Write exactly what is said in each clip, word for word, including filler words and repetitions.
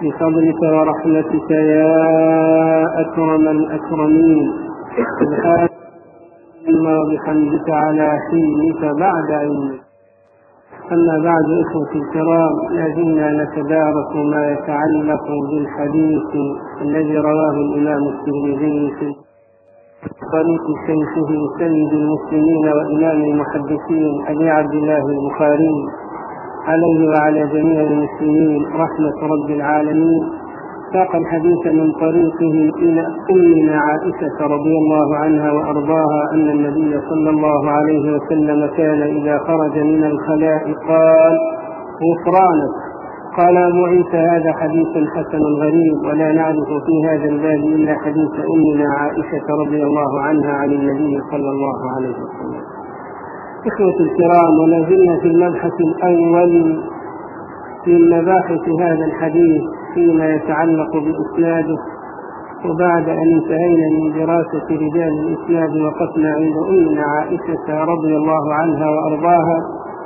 بفضلك ورحمتك يا أكرم الأكرمين. سبحان الله وبحمدك على حينك بعد علمك. أما بعد، إخوتي الكرام، لازلنا نتدارس ما يتعلق بالحديث الذي رواه الإمام الترمذي في طريق شيخه سيد المسلمين وإمام المحدثين أبي عبد الله البخاري عليه وعلى جميع المسلمين رحمة رب العالمين. ساق الحديث من طريقه إلى أمنا عائشة رضي الله عنها وأرضاها أن النبي صلى الله عليه وسلم كان إذا خرج من الخلاء قال: غفرانك. قال أبو عيسى: هذا حديث حسن غريب، ولا نعرف في هذا الباب إلا حديث أمنا عائشة رضي الله عنها عن النبي صلى الله عليه وسلم. إخوة الكرام، ولا زلنا في المبحث الأول من مباحث هذا الحديث فيما يتعلق بإسناده. وبعد أن انتهينا من دراسة رجال الإسناد وقفنا عند أمنا عائشة رضي الله عنها وأرضاها،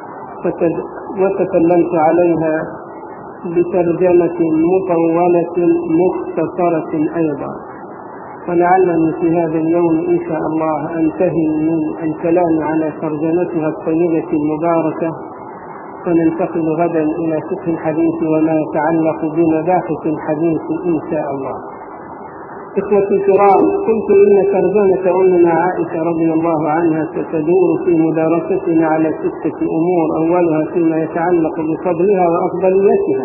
وتكلمت عليها بترجمة مطولة مختصرة أيضا. ولعلني في هذا اليوم إن شاء الله أنتهي من الكلام على ترجمتها الطيبة المباركة، وننتقل غدا إلى فقه الحديث وما يتعلق بمباحث الحديث إن شاء الله. إخوتي الكرام، قلت إن ترجمة أمنا عائشة رضي الله عنها ستدور في مدارستنا على ستة أمور: أولها فيما يتعلق بفضلها وأفضليتها،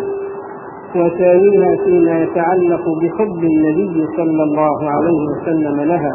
وثانيها فيما يتعلق بحب النبي صلى الله عليه وسلم لها،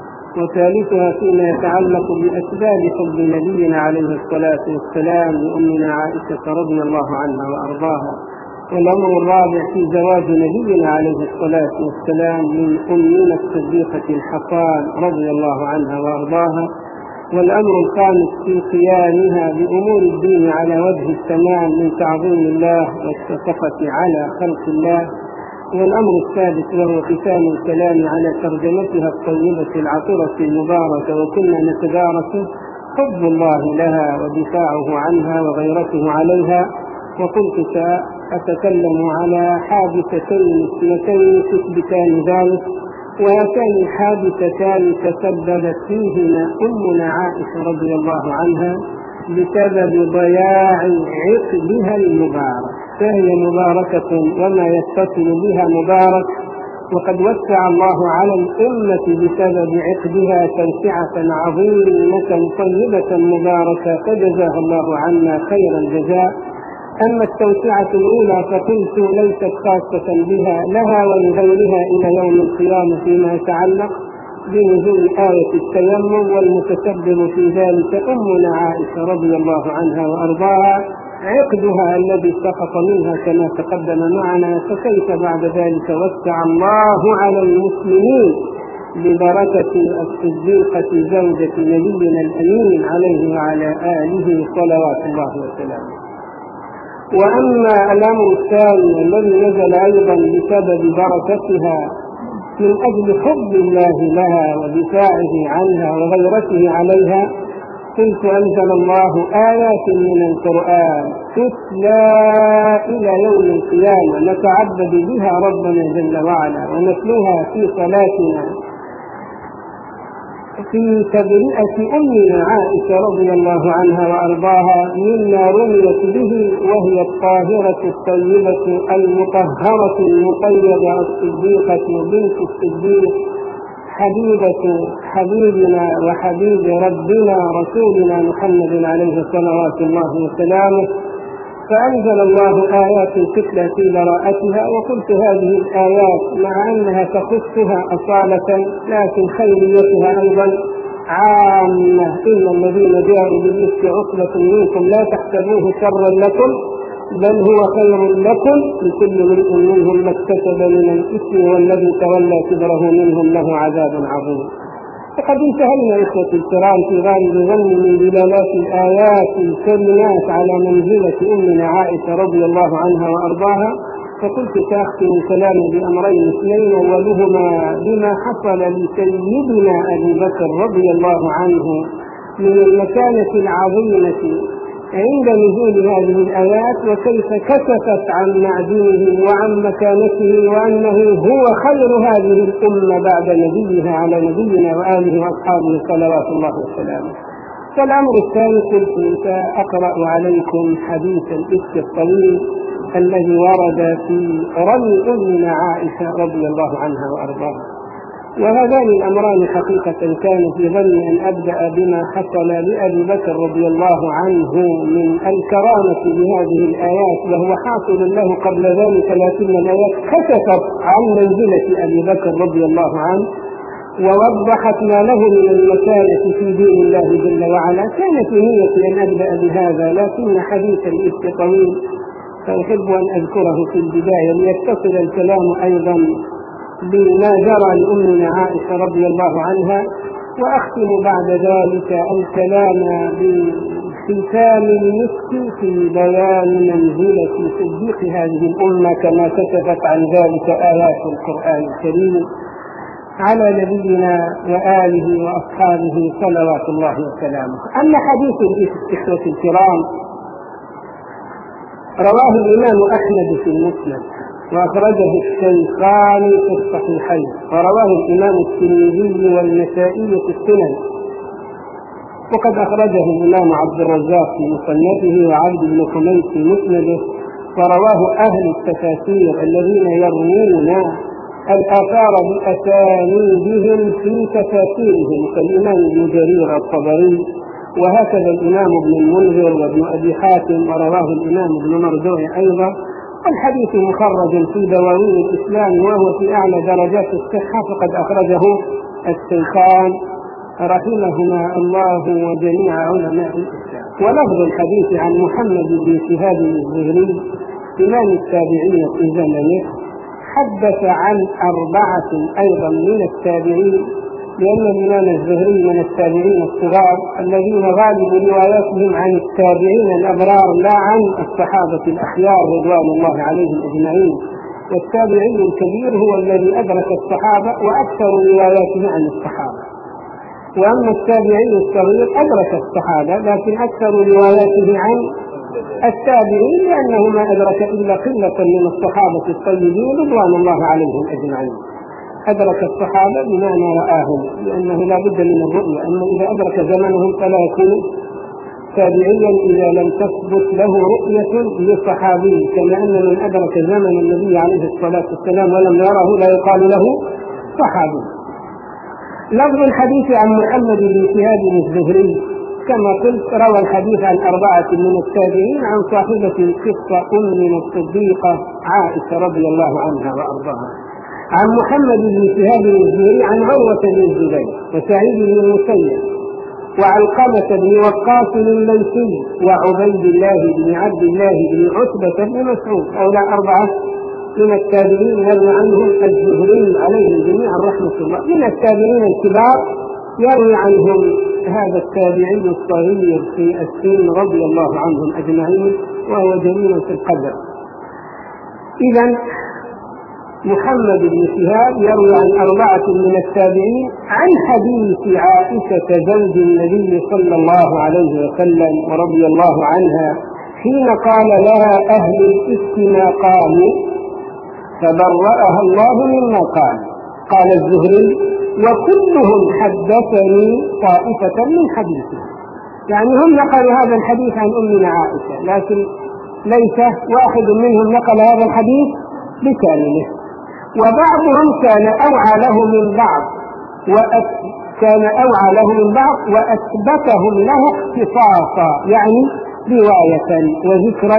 وثالثها فيما يتعلق بأسباب حب نبينا عليه الصلاة والسلام لأمنا عائشة رضي الله عنها وأرضاها، والأمر الرابع في زواج نبينا عليه الصلاة والسلام من أمنا الصديقة الحصان رضي الله عنها وأرضاها، والأمر الخامس في قيامها بأمور الدين على وجه التمام من تعظيم الله والشفقة على خلق الله، والأمر السادس وهو ختام الكلام على ترجمتها الطيبة العطرة المباركة. وكنا نتدارس حب الله لها ودفاعه عنها وغيرته عليها. وقلت سأتكلم على حادثتين اثنتين تثبتان ذلك، وهاتان الحادثتان تسببت فيهما أمنا عائشة رضي الله عنها بسبب ضياع عقدها المبارك، فهي مباركة وما يتصل بها مبارك، وقد وسع الله على الأمة بسبب عقدها توسعة عظيمة طيبة مباركة، فجزاها الله عنا خير الجزاء. أما التوسعة الأولى فقلت ليست خاصة بها، لها ولغيرها إلى يوم القيامة فيما يتعلق بنزول آية التيمم، والمتسبب في ذلك أمنا عائشة رضي الله عنها وأرضاها عقدها الذي سقط منها كما تقدم معنا. فكيف بعد ذلك وسع الله على المسلمين ببركة الصديقة زوجة نبينا الأمين عليه وعلى آله صلوات الله وسلامه. وأما الأمر الثاني الذي نزل أيضا بسبب بركتها من أجل حب الله لها ودفاعه عنها وغيرته عليها، قلت أنزل الله آيات من القرآن تتلى إلى يوم القيامة نتعبد بها ربنا جل وعلا ونتلوها في صلاتنا في تبرئة أمنا عائشة رضي الله عنها وأرضاها مما رميت به، وهي الطاهرة الطيبة المطهرة المقيدة الصديقة بنت الصديق حبيبة حبيبنا وحبيب ربنا رسولنا محمد عليه صلوات الله وسلامه. فأنزل الله آيات تتلى في براءتها، وقلت هذه الآيات مع أنها تخصها أصالة لكن خيريتها أيضا عامة. إن الذين جاءوا بالإفك عصبة منكم لا تحسبوه شرا لكم بل هو خير لكم لكل امرئ منهم ما اكتسب من الإثم والذي تولى كبره منهم له عذاب عظيم. فقد انتهينا إخوة الكرام في غالب ظن من دلالات الآيات الكريمات على منزلة أمنا عائشة رضي الله عنها وأرضاها. فقلت سأختم كلامي بأمرين اثنين، أولهما بما حصل لسيدنا أبي بكر رضي الله عنه من المكانة العظيمة عند نزول هذه الآيات وكيف كشفت عن معدنه وعن مكانته وأنه هو خير هذه الأمة بعد نبيها على نبينا وآله وأصحابه صلوات الله وسلامه. فالأمر الثاني قلت سأقرأ عليكم حديث الإفك الطويل الذي ورد في رمي أمنا عائشة رضي الله عنها وأرضاها. وهذان الأمران حقيقة كان في ظني أن أبدأ بما حصل لأبي بكر رضي الله عنه من الكرامة بهذه الآيات، وهو حاصل له قبل ذلك، لكن الآيات كشفت عن منزلة أبي بكر رضي الله عنه ووضحت ما له من المكانة في دين الله جل وعلا. كانت نيتي أن أبدأ بهذا، لكن حديث الإفك طويل فأحب أن أذكره في البداية ليتصل الكلام أيضا بما جرى لأمنا عائشة رضي الله عنها، وأختم بعد ذلك الكلام بختام المسك في بيان منزلة صديق هذه الأمة كما كشفت عن ذلك آيات القرآن الكريم على نبينا وآله وأصحابه صلوات الله وسلامه. أما حديث الإخوة الكرام رواه الإمام أحمد في المسند، وأخرجه الشيخان في الصحيحين، ورواه الإمام الترمذي والنسائي في السنن، وقد أخرجه الإمام عبد الرزاق في مصنفه وعبد بن حميد في مسنده، ورواه أهل التفاسير الذين يروون الآثار بأسانيدهم في تفاسيرهم كالإمام ابن جرير الطبري، وهكذا الإمام ابن المنذر وابن أبي حاتم، ورواه الإمام ابن مردوع أيضا. والحديث مخرج في دواوين الإسلام وهو في أعلى درجات الصحة، فقد أخرجه الشيخان رحمهما الله وجميع علماء الإسلام. ولفظ الحديث عن محمد بن شهاب الزهري إمام التابعين في زمنه، حدث عن أربعة أيضا من التابعين، لأن الإمام الزهري من التابعين الصغار الذين غالب رواياتهم عن التابعين الأبرار لا عن الصحابة الأخيار رضوان الله عليهم أجمعين. والتابعي الكبير هو الذي أدرك الصحابة وأكثر رواياته عن الصحابة، وأما التابعي الصغير أدرك الصحابة لكن أكثر رواياته عن التابعين، لأنه ما أدرك إلا قلة من الصحابة الطيبين رضوان الله عليهم أجمعين. أدرك الصحابة بمعنى رآهم، لأنه لا بد من الرؤية، أما إذا أدرك زمنهم فلا يكون تابعيا إذا لم تثبت له رؤية للصحابي، كما أن من أدرك زمن النبي عليه الصلاة والسلام ولم يره لا يقال له صحابي. لفظ الحديث عن محمد بن شهاب الزهري كما قلت روى الحديث عن أربعة من التابعين عن صاحبة القصة أمنا الصديقة عائشة رضي الله عنها وأرضاها، عن محمد بن شهاب الزهري عن عروة بن الزبير وسعيد بن المسيب وعلقمة بن وقاص الليثي وعبيد الله بن عبد الله بن عتبة بن مسعود، هؤلاء أربعة من التابعين يروي عنهم الزهري عليهم جميعا رحمة الله. من التابعين الكبار يروي عنهم هذا التابعي الصغير في السن رضي الله عنهم أجمعين، وهو جميل في القدر. إذن محمد بن شهاب يروي عن أربعة من التابعين عن حديث عائشة زوج النبي صلى الله عليه وسلم ورضي الله عنها حين قال لها أهل الإفك ما قالوا فبرأها الله مما قال. قال الزهري وكلهم حدثني طائفة من حديثه، يعني هم نقلوا هذا الحديث عن أمنا عائشة، لكن ليس واحد منهم نقل هذا الحديث بكامله، وبعضهم كان أوعى له من بعض وكان أوعى له من بعض وأثبتهم له اختصاصا، يعني رواية وذكرا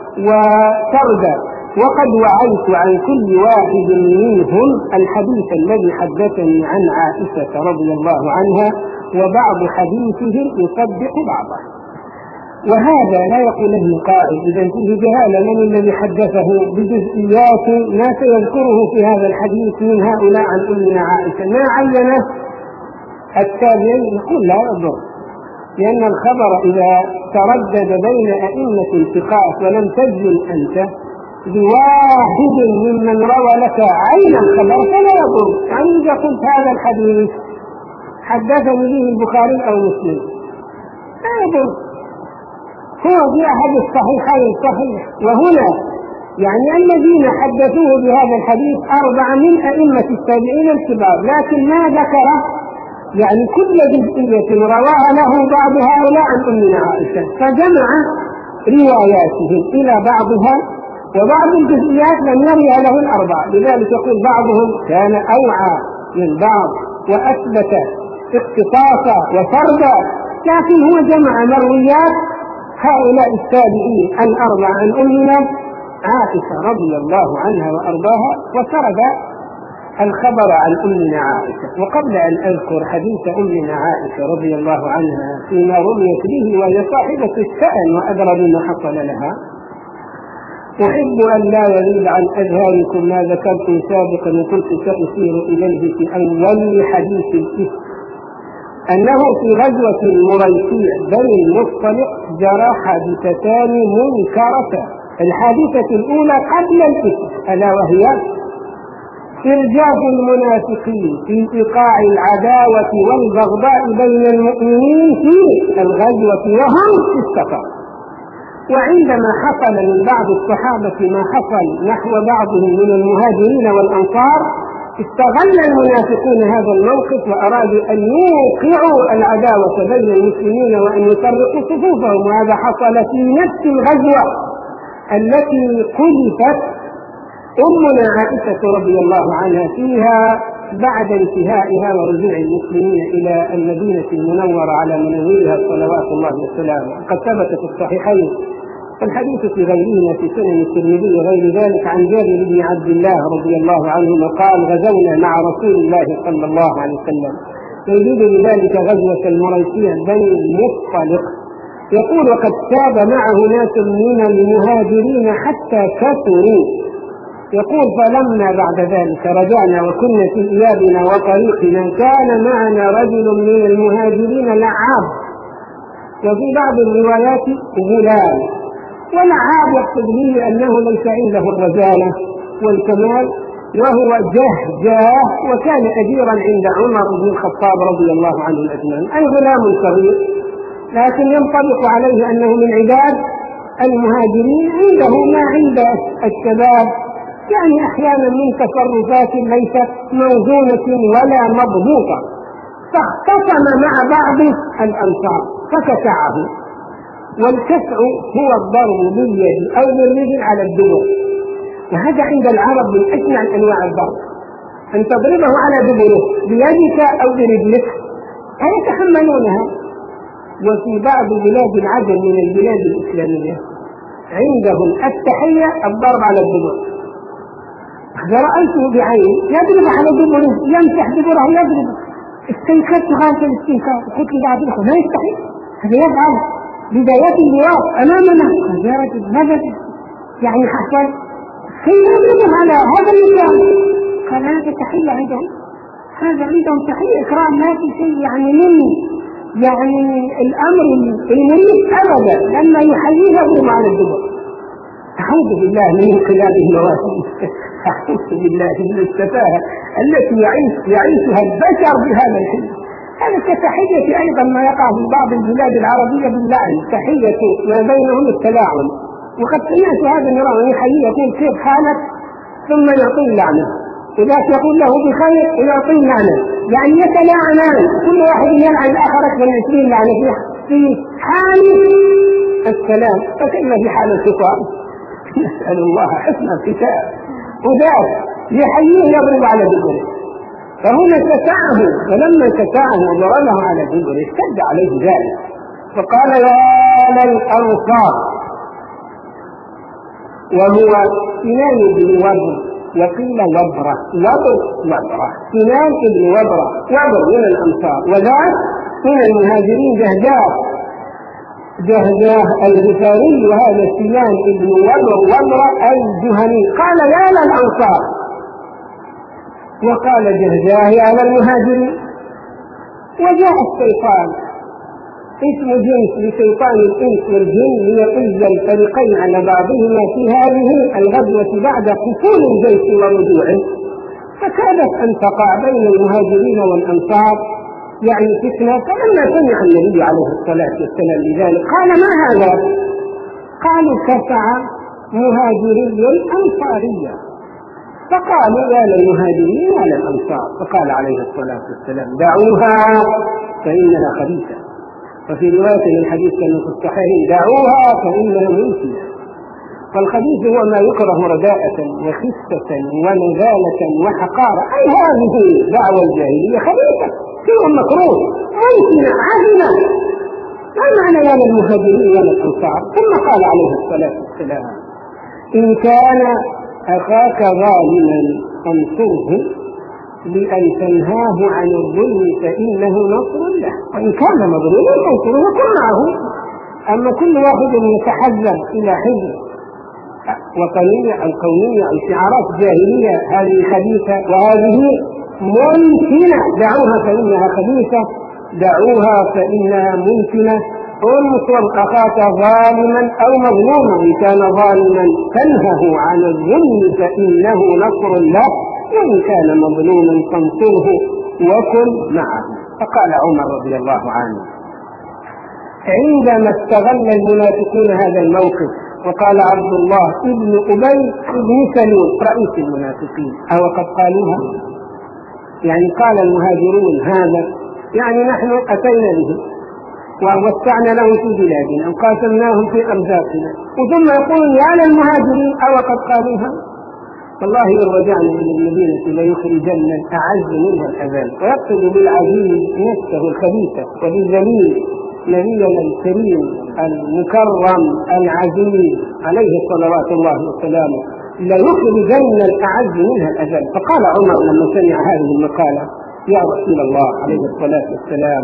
وسردا. وقد وعيت عن كل واحد منهم الحديث الذي حدثني عن عائشة رضي الله عنها، وبعض حديثهم يصدق بعضه. وهذا لا يقول له قائل إذا فيه جهالة من الذي حدثه بجزئيات ما سيذكره في هذا الحديث من هؤلاء عن أمنا عائشة، ما عينه التابعين، نقول لا يضر، لأن الخبر إذا تردد بين أئمة ثقات ولم تجزم أنت بواحد ممن روى لك عين الخبر فلا يضر. يعني إذا قلت هذا الحديث حدثني به البخاري أو مسلم لا يضر، هو في أحد الصحيحين صحيح. وهنا يعني الذين حدثوه بهذا الحديث أربعة من أئمة التابعين الكبار، لكن ما ذكر يعني كل جزئية رواها له بعض هؤلاء عن أمنا عائشة، فجمع رواياتهم إلى بعضها، وبعض الجزئيات لم يروها له الأربعة، لذلك يقول بعضهم كان أوعى من بعض وأثبت اختصاصا وفردا، لكن هو جمع مرويات هؤلاء التابعين الأربعة عن أمنا عائشة رضي الله عنها وأرضاها، وسرد الخبر عن أمنا عائشة. وقبل أن أذكر حديث أمنا عائشة رضي الله عنها فيما رميت به وهي صاحبة الشأن وأدرى بما حصل لها، أحب أن لا يغيب عن أذهانكم ما ذكرت سابقا وكنت سأشير إليه في أول حديث الإفك، أنه في غزوة المريسية بني المصطلق جرى حادثتان منكرتان. الحادثة الأولى قبل الإفك ألا وهي إرجاف المنافقين في إيقاع العداوة والبغضاء بين المؤمنين في الغزوة وهم في السفر. وعندما حصل من بعض الصحابة ما حصل نحو بعضهم من المهاجرين والأنصار، استغل المنافقون هذا الموقف وأرادوا أن يوقعوا العداوة بين المسلمين وأن يفرقوا صفوفهم، وهذا حصل في نفس الغزوة التي قذفت أمنا عائشة رضي الله عنها فيها بعد انتهائها ورجوع المسلمين إلى المدينة المنورة على منورها صلوات الله وسلامه. قد ثبت في الصحيحين الحديث في غيرهما في سنن الترمذي وغير ذلك عن جابر بن عبد الله رضي الله عنه قال: غزونا مع رسول الله صلى الله عليه وسلم، يريد بذلك غزوة المريسية بني المصطلق. يقول: وقد تاب معه ناس من المهاجرين حتى كثروا. يقول: فلما بعد ذلك رجعنا وكنا في إيابنا وطريقنا كان معنا رجل من المهاجرين لعاب، وفي بعض الروايات غلام. ولعاب يقصد به أنه ليس عنده الرجالة والكمال، وهو جهجاه، وكان أجيرا عند عمر بن الخطاب رضي الله عنه أجمعين، أي غلام صغير، لكن ينطبق عليه أنه من عباد المهاجرين، عنده ما عند الشباب، يعني أحيانا من تصرفات ليست موزونة ولا مضبوطة. فاختصم مع بعض الأنصار فكسعه، والكسع هو الضرب باليد أو بالرجل على الدبر، وهذا عند العرب من أجمع أنواع الضرب، أن تضربه على دبره بيدك أو برجلك فيتحملونها. وفي بعض بلاد العجم من البلاد الإسلامية عندهم التحية الضرب على الدبر، رأيته بعيني يضرب على دبره، يمسح دبره يضرب. استنكرت غاية الاستنكار، قلت لي بعد الأخوة ما يستحي هذا يفعل بدايات اللواط أمامنا. يا رجل ماذا يعني حصل؟ كيف يضربه على هذا المكان؟ قال: هذا تحية عندهم، هذا عندهم تحية إكرام، ما في شيء يعني مني يعني الأمر المريض أبدا لما يحييه يضرب على الدبر. أعوذ بالله من انقلاب المواسم، أعوذ بالله من السفاهة التي يعيش يعيشها البشر بهذا الحين. هذا كتحية أيضا ما يقع في بعض البلاد العربية باللعن، تحية ما بينهم التلاعن. وقد سمعت هذا المرأة يحيي يقول: كيف حالك؟ ثم يعطي اللعنة، إذا يقول له بخير يعطي اللعنة، يعني يتلاعنان، كل واحد يلعن الآخر أكثر من عشرين لعنة في حال السلام، فكيف في حال الشكوى؟ نسأل الله حسن الختام. وذاك يحييه يضرب على دبره، فهنا كسعه، فلما كسعه وضربه على دبره اشتد عليه ذلك، فقال: يا للأنصار. وهو سنان بن وبر، وقيل وبرة، وبر وبرة، سنان بن وبرة، وبر من الأنصار، وذاك من المهاجرين جهجاه جهجاه الغفاري، وهذا سنان بن وبر وبرة الجهني. قال: يا للأنصار، وقال جهجاه يا للمهاجرين. وجاء الشيطان اسم جنس لشيطان الإنس والجن ليقز الفريقين على بعضهما في هذه الغزوة بعد قفول الجيش ورجوعه، فكادت أن تقع بين المهاجرين والأنصار يعني فتنة. فلما سمع النبي عليه الصلاة والسلام بذلك قال ما هذا؟ قالوا كفع مهاجري أنصاريا. فقالوا يا للمهاجرين ولا الأنصار. فقال عليه الصلاة والسلام دعوها فإنها خبيثة. وفي رواية من الحديث كان في الصحيح دعوها فإنها منتنة. فالخبيث هو ما يكره رداءة وخسة ونزالة وحقارة. أي هذه دعوة الجاهلية خبيثة شيء مكروه منتنة عزمة. ما معنى يا للمهاجرين ولا الأنصار؟ ثم قال عليه الصلاة والسلام إن كان أخاك ظالما فانصره لأن تنهاه عن الظلم فإنه نصر له، وإن كان مظلوما فانصره كن معه. أما كل واحد يتحزب إلى حزب وطنية أو قومية أو شعارات جاهلية هذه خبيثة وهذه منتنة. دعوها فإنها خبيثة، دعوها فإنها منتنة. انصر أخاك ظالما أو مظلوما، إن كان ظالما تنهه عن الظلم فإنه نصر له، وإن كان مظلوما فانصره وكن معه. فقال عمر رضي الله عنه عندما استغل المنافقون هذا الموقف وقال عبد الله ابن أبي بن سلول رئيس المنافقين أو قد قالوها، يعني قال المهاجرون هذا يعني نحن أتينا به ووسعنا له في بلادنا وقاسمناهم في أرزاقنا، وثم يقول يا للمهاجرين أو قد قالوها. والله إن رجعنا إلى المدينة ليخرجن الأعز منها الأذل. ويقصد بالعزيز نفسه الخبيثة وبالذليل نبينا الكريم المكرم العزيز عليه صلوات الله وسلامه ليخرجن الأعز منها الأذل. فقال عمر لما سمع هذه المقالة يا رسول الله عليه الصلاة والسلام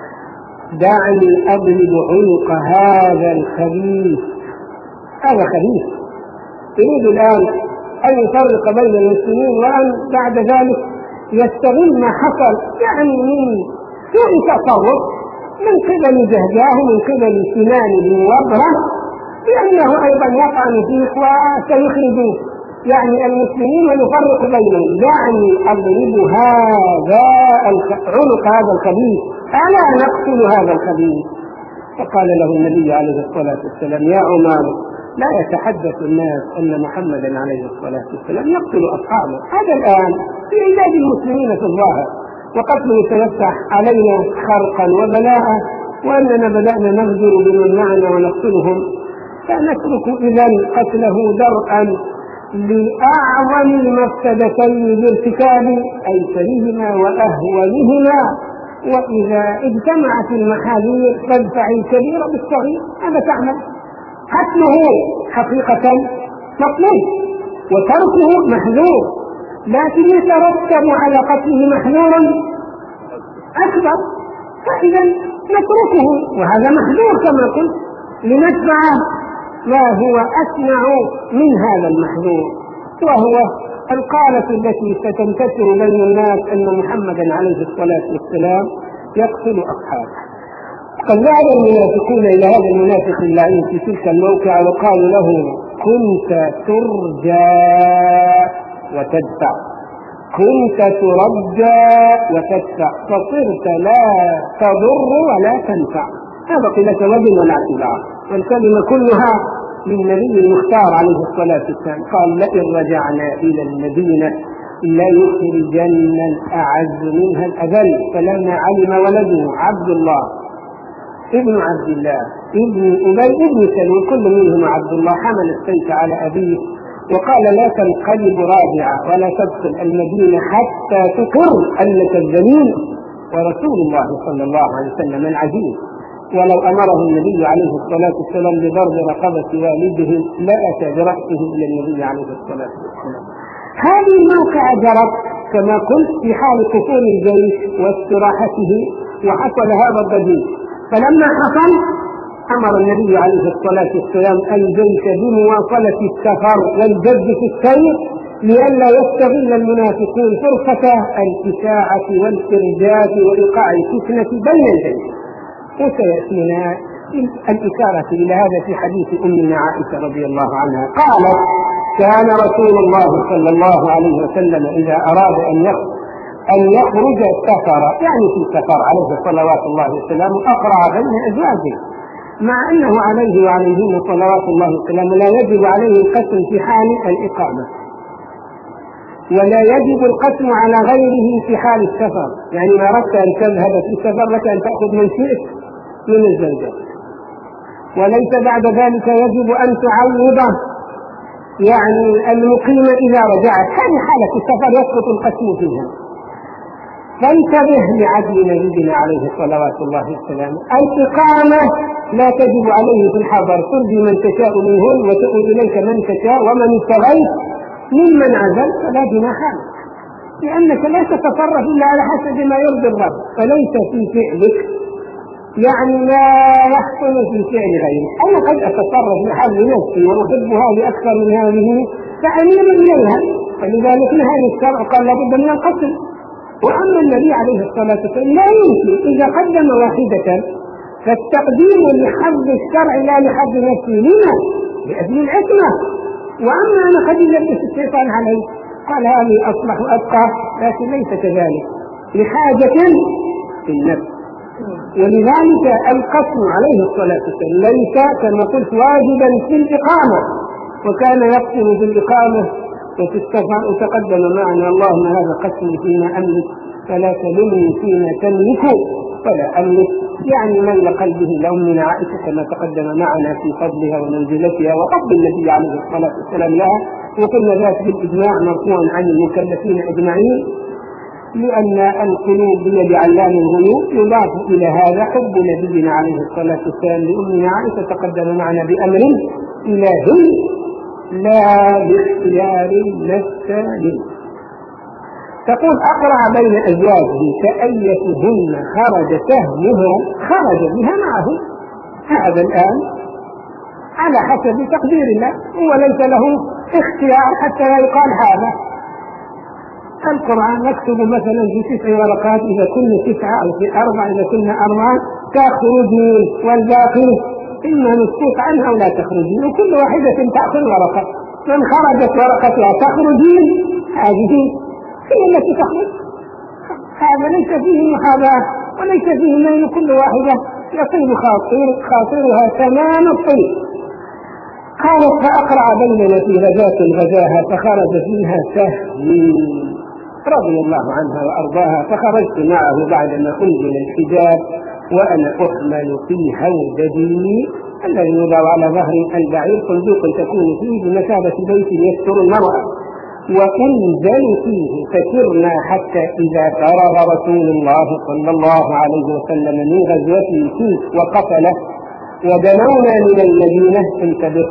دعني أضرب عنق هذا الخبيث. هذا خبيث يريد الآن أن يفرق بين المسلمين وأن بعد ذلك يستغل ما حصل يعني من سوء تصرف من قبل جهجاه من قبل سنان بن وبرة، لأنه أيضا يطعن فيه وسيخرج يعني المسلمين ويفرق بينهم. دعني أضرب هذا عنق هذا الخبيث ألا نقتل هذا الخبيث. فقال له النبي عليه الصلاة والسلام يا عمر لا يتحدث الناس أن محمدا عليه الصلاة والسلام يقتل أصحابه. هذا الآن في عداد المسلمين في الظاهر، وقتله يتوسع علينا خرقا وبلاء، وأننا بدأنا نغدر بمن معنا ونقتلهم، فنترك إذن قتله درءا لأعظم المفسدتين بارتكاب أيسرهما وأهونهما. وإذا اجتمعت المحاذير فادفع الكبير بالصغير. هذا تعمل قتله حقيقة مطلوب وتركه محذور، لكن يترتب على قتله محذور أكبر، فإذا نتركه وهذا محذور كما قلت لندفع ما هو أسمع من هذا المحذور، وهو القالة التي ستنتشر بين الناس أن محمدا عليه الصلاة والسلام يقتل أصحابه. قد ذهب المنافقون إلى هذا المنافق اللعين في تلك الموقع وقالوا له كنت ترجى وتدفع، كنت ترجى وتدفع، فصرت لا تضر ولا تنفع. هذا قلة وجه ولا اعتبار، والكلمة كلها للنبي المختار عليه الصلاة والسلام. قال لئن رجعنا إلى المدينة ليخرجن الأعز منها الأذل. فلما علم ولده عبد الله ابن عبد الله ابن أبي ابن سلول كل منهم عبد الله حمل السيف على أبيه وقال لا تنقلب راجعا ولا تدخل المدينة حتى تقر أنك الذليل ورسول الله صلى الله عليه وسلم العزيز. ولو أمره النبي عليه الصلاة والسلام بضرب رقبة والده لأتى برأسه إلى النبي عليه الصلاة والسلام. هذه الموقعة جرت كما قلت في حال قصور الجيش واستراحته، وحصل هذا الضجيج. فلما حصل أمر النبي عليه الصلاة والسلام الجيش بمواصلة السفر والجد في السير لئلا يستغل المنافقون فرصة الإشاعة والإرجاف وإيقاع الفتنة بين الجيش. وسيأتينا الإشارة إلى هذا في حديث أمنا عائشة رضي الله عنها قالت كان رسول الله صلى الله عليه وسلم إذا أراد أن أن يخرج سفرا، يعني في سفر عليه صلوات الله وسلامه أقرع بين أزواجه، مع أنه عليه وعليهن صلوات الله وسلامه لا يجب عليه القسم في حال الإقامة، ولا يجب القسم على غيره في حال السفر. يعني ما أردت أن تذهب في السفر لك أن تأخذ من شئت من الزوجات، وليس بعد ذلك يجب أن تعوض يعني المقيمة إذا رجعت. هذه حالة السفر يسقط القسم فيها. فانتبه لعدل نبينا عليه صلوات الله وسلامه. الإقامة لا تجب عليه في الحضر، ترضي من تشاء منهن وتؤوي إليك من تشاء، ومن ابتغيت ممن عزل فلا جناح عليك، لأنك لا تتصرف إلا على حسب ما يرضي الرب، فليس في فعلك يعني لا يحصل في فعل غيرك. أنا قد أتصرف لحل نفسي وأحبها لأكثر من هذه فأميل إليها، فلذلك نهى الشرع قال لابد من القتل. وأما النبي عليه الصلاة والسلام لا يمكن إذا قدم واحدة فالتقديم لحظ الشرع لا لحظ نفسه. لما؟ لأجل العصمة. وأما أنا قد يلبس الشيطان عليه قال هذه أصلح وأبقى، لكن ليس كذلك، لحاجة في النفس. ولذلك القسم عليه الصلاة والسلام ليس كما قلت واجبا في الإقامة، وكان يقسم بالإقامة وفي السفر. وتقدم معنا اللهم هذا قسم فيما أملك فلا تلمني فيما تملك فلا أملك، يعني ميل قلبه لأمنا عائشة كما تقدم معنا في فضلها ومنزلتها وقبل النبي عليه الصلاة والسلام لها، وقلنا ذلك بالإجماع مرفوعا عن المكلفين أجمعين، لأن القلوب بيد علام الغيوب. يضاف إلى هذا حب نبينا عليه الصلاة والسلام لأمنا عائشة تقدم معنا بأمر إلهي لا باختيار النفساني. تقول أقرع بين أزواجه كأيتهن خرج سهمها خرج بها معه. هذا الآن على حسب تقدير الله، هو ليس له اختيار حتى لا يقال هذا. القرآن يكتب مثلا في تسع ورقات إذا كنا تسعة أو في أربع إذا كنا أربعة تخرجين، والباقي إما مسكوت عنها ولا تخرجين، وكل واحدة تأخذ ورقة. من خرجت ورقتها تخرجين هذه هي التي تخرج. هذا ليس فيه محاباة وليس فيه ميل، كل واحدة يطيب خاطر خاطرها تمام الطيب. قالت فأقرع بيننا في غزاة غزاها فخرج فيها سهمي رضي الله عنها وأرضاها، فخرجت معه بعدما أنزل الحجاب وأنا أحمل في هودجي الذي يوضع على ظهر البعير، صندوق تكون فيه بمثابة بيت يستر المرأة، وأنزل فيه. فسرنا حتى إذا فرغ رسول الله صلى الله عليه وسلم من غزوته فيه وقتله ودنونا من المدينة. انتبه،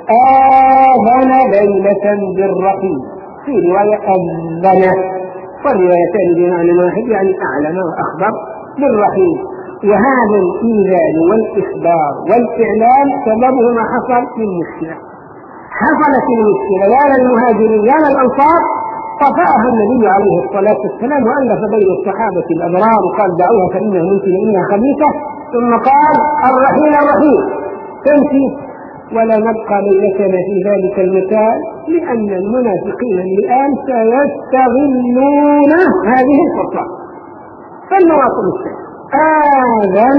آذن ليلة بالرحيم، في رواية أذن، والروايتان بمعنى واحد يعني أعلم وأخبر بالرحيم. وهذا الإيذان والإخبار والإعلان سببه ما حصل من مشكلة. حصلت المشكلة يا للمهاجرين يا للأنصار، طفأها النبي عليه الصلاة والسلام وألف بين الصحابة الأبرار وقال دعوها فإنها ممكن إنها خبيثة، ثم قال الرحيل الرحيل تمشي ولا نبقى ليلتنا في ذلك المكان، لأن المنافقين الآن سيستغلون هذه الفرصة. فالمواطن الشيء آذن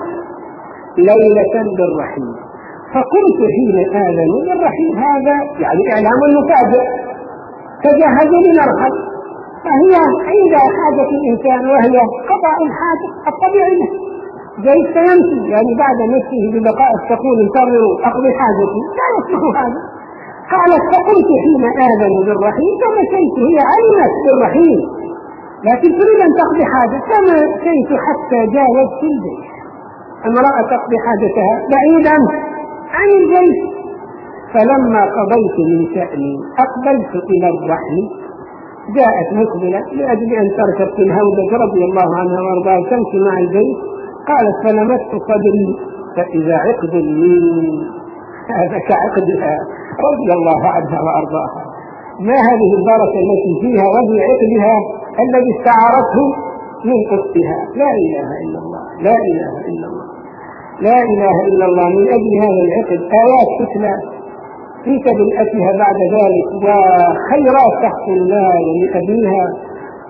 ليلة بالرحيل، فقلت حين آذن بالرحيل هذا يعني إعلام المفاجئ، تجهزوا لنرحل. فهي عند حاجة الإنسان وهي قضاء الحاجة الطبيعي له، زي سيمشي يعني بعد نفسه ببقاء تقول انتظروا أقضي حاجتي، لا يصلح هذا. قالت فقلت حين آذن بالرحيل فمشيت، هي علمت بالرحيل لكن تريد أن تقضي حاجة، فمشيت حتى جاوزت البيت. امرأة تقضي حاجتها بعيدا عن البيت، فلما قضيت من شأني أقبلت إلى الرحل، جاءت مقبلة لأجل أن تركب في الهودج رضي الله عنها وارضاها تمشي مع البيت. قالت فلمست صدري فإذا عقد لي، هذا كعقدها رضي الله عنها وارضاها. ما هذه البركة التي فيها وفي عقدها الذي استعارته من قصتها. لا إله إلا الله، لا إله إلا الله، لا إله إلا الله. من أجل هذا العقد آيات تتلى في تبلأتها بعد ذلك وخيرات تحصل لها ولأبيها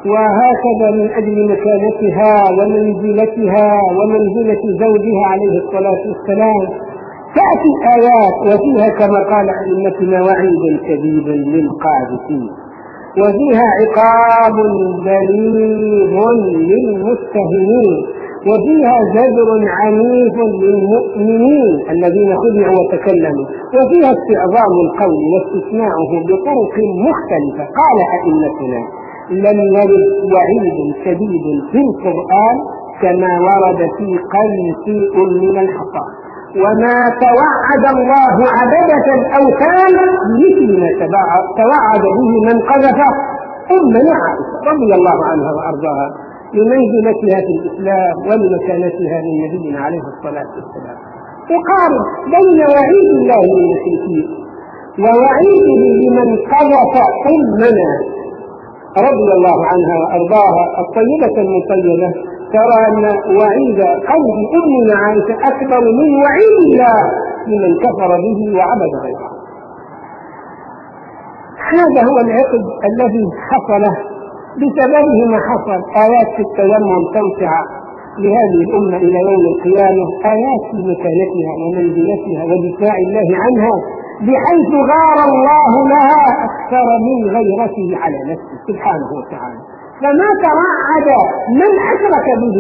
وهكذا من أجل مكانتها ومنزلتها ومنزلة زوجها عليه الصلاة والسلام تأتي آيات وفيها كما قال أئمتنا وعيد شديد للقاذفين، وفيها عقاب بليغ للمتهمين، وفيها زجر عنيف للمؤمنين الذين خدعوا وتكلموا، وفيها استعظام القول واستثناؤه بطرق مختلفة. قال أئمتنا لم يرد وعيد شديد في القرآن كما ورد في قنطيء من الحصى، وما توعد الله عبدة الأوثان مثل ما توعد به من قذف أمنا عائشة رضي الله عنها وأرضاها لمنزلتها في الإسلام ولمكانتها من نبينا عليه الصلاة والسلام. وقارن بين وعيد الله للمشركين ووعيده لمن قذف أمنا رضي الله عنها وأرضاها الطيبة المطيبة، ترى أن وعيد قلب أمنا عائشة أكبر من وعيد الله لمن كفر به وعبد غيره. هذا هو العقد الذي حصل بسببه ما حصل. آيات في التيمم توسع لهذه الأمة إلى يوم القيامة، آيات في مكانتها ومنزلتها ودفاع الله عنها، بحيث غار الله لها أكثر من غيرته على نفسه سبحانه وتعالى. فما توعد من أشرك به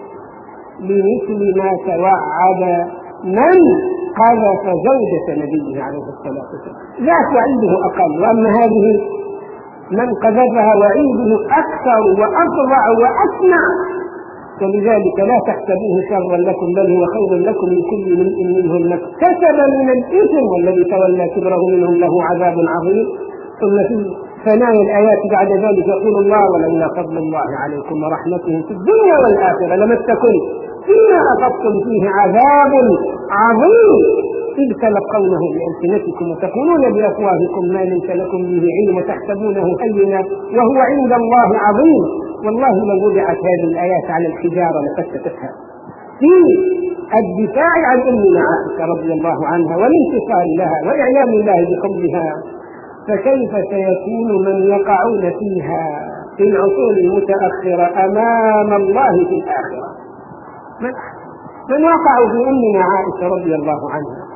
بمثل ما توعد من قذف زوجة نبيه عليه الصلاة والسلام، ذاك وعيده أقل، وأما هذه من قذفها وعيده أكثر وأفظع وأسمع. ولذلك لا تحسبوه شرا لكم بل هو خير لكم لكل امرئ منهم ما اكتسب من الإثم والذي تولى كبره منهم له عذاب عظيم. ثم في ثنايا الآيات بعد ذلك يقول الله ولولا فضل الله عليكم ورحمته في الدنيا والآخرة لمسكم فيما أخذتم فيه عذاب عظيم إذ تلقونه بألسنتكم وتقولون بأفواهكم ما ليس لكم به علم وتحسبونه هينا وهو عند الله عظيم. والله لو وضعت هذه الآيات على الحجارة لفتتها في الدفاع عن أمنا عائشة رضي الله عنها والانتصار لها وإعلام الله بقولها، فكيف سيكون من يقعون فيها في العصور المتأخرة أمام الله في الآخرة؟ من وقعوا في أمنا عائشة رضي الله عنها،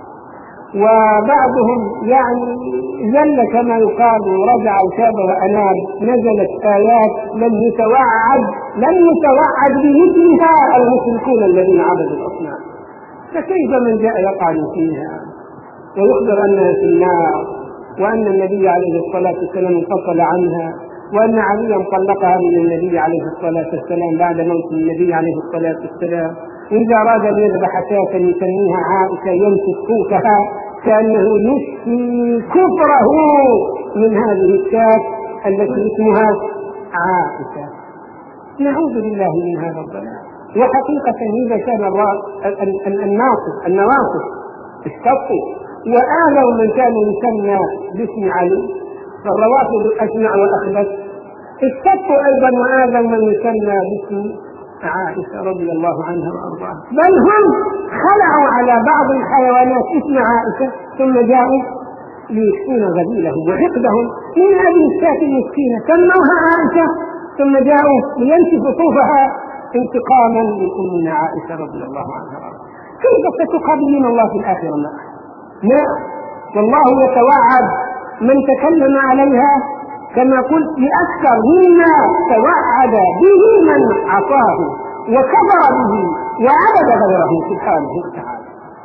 وبعضهم يعني زل كما يقال ورجع وتاب وأناب. نزلت آيات لم يتوعد لم يتوعد بمثلها المشركون الذين عبدوا الأصنام، فكيف من جاء يقع فيها ويخبر أنها في النار، وأن النبي عليه الصلاة والسلام انفصل عنها، وأن عليا طلقها من النبي عليه الصلاة والسلام بعد موت النبي عليه الصلاة والسلام، وإذا أراد أن يذبح شاة يسميها عائشة يمسك صوتها كأنه يشفي كفره من هذه الشاة التي اسمها عائشة. نعوذ بالله من هذا الضلال. وحقيقة إذا كان الناصر النواصر اشتقوا وآلوا من كان يسمى باسم علي، فالروافض أسمع وأخبث اشتقوا أيضا وآلوا من يسمى باسم عائشة رضي الله عنها وأرضاها، بل هم خلعوا على بعض الحيوانات اسم عائشة ثم جاءوا ليكسون غليلهم وحقدهم من هذه الشاة المسكينة سموها عائشة ثم جاءوا لينشفوا صوفها انتقاما من أمنا عائشة رضي الله عنها وأرضاها. كيف ستقابلين الله في الآخرة؟ لا، والله يتوعد من تكلم عليها كما قلت بأكثر مما توعد به من عصاه وكفر به وعبد غيره سبحانه وتعالى.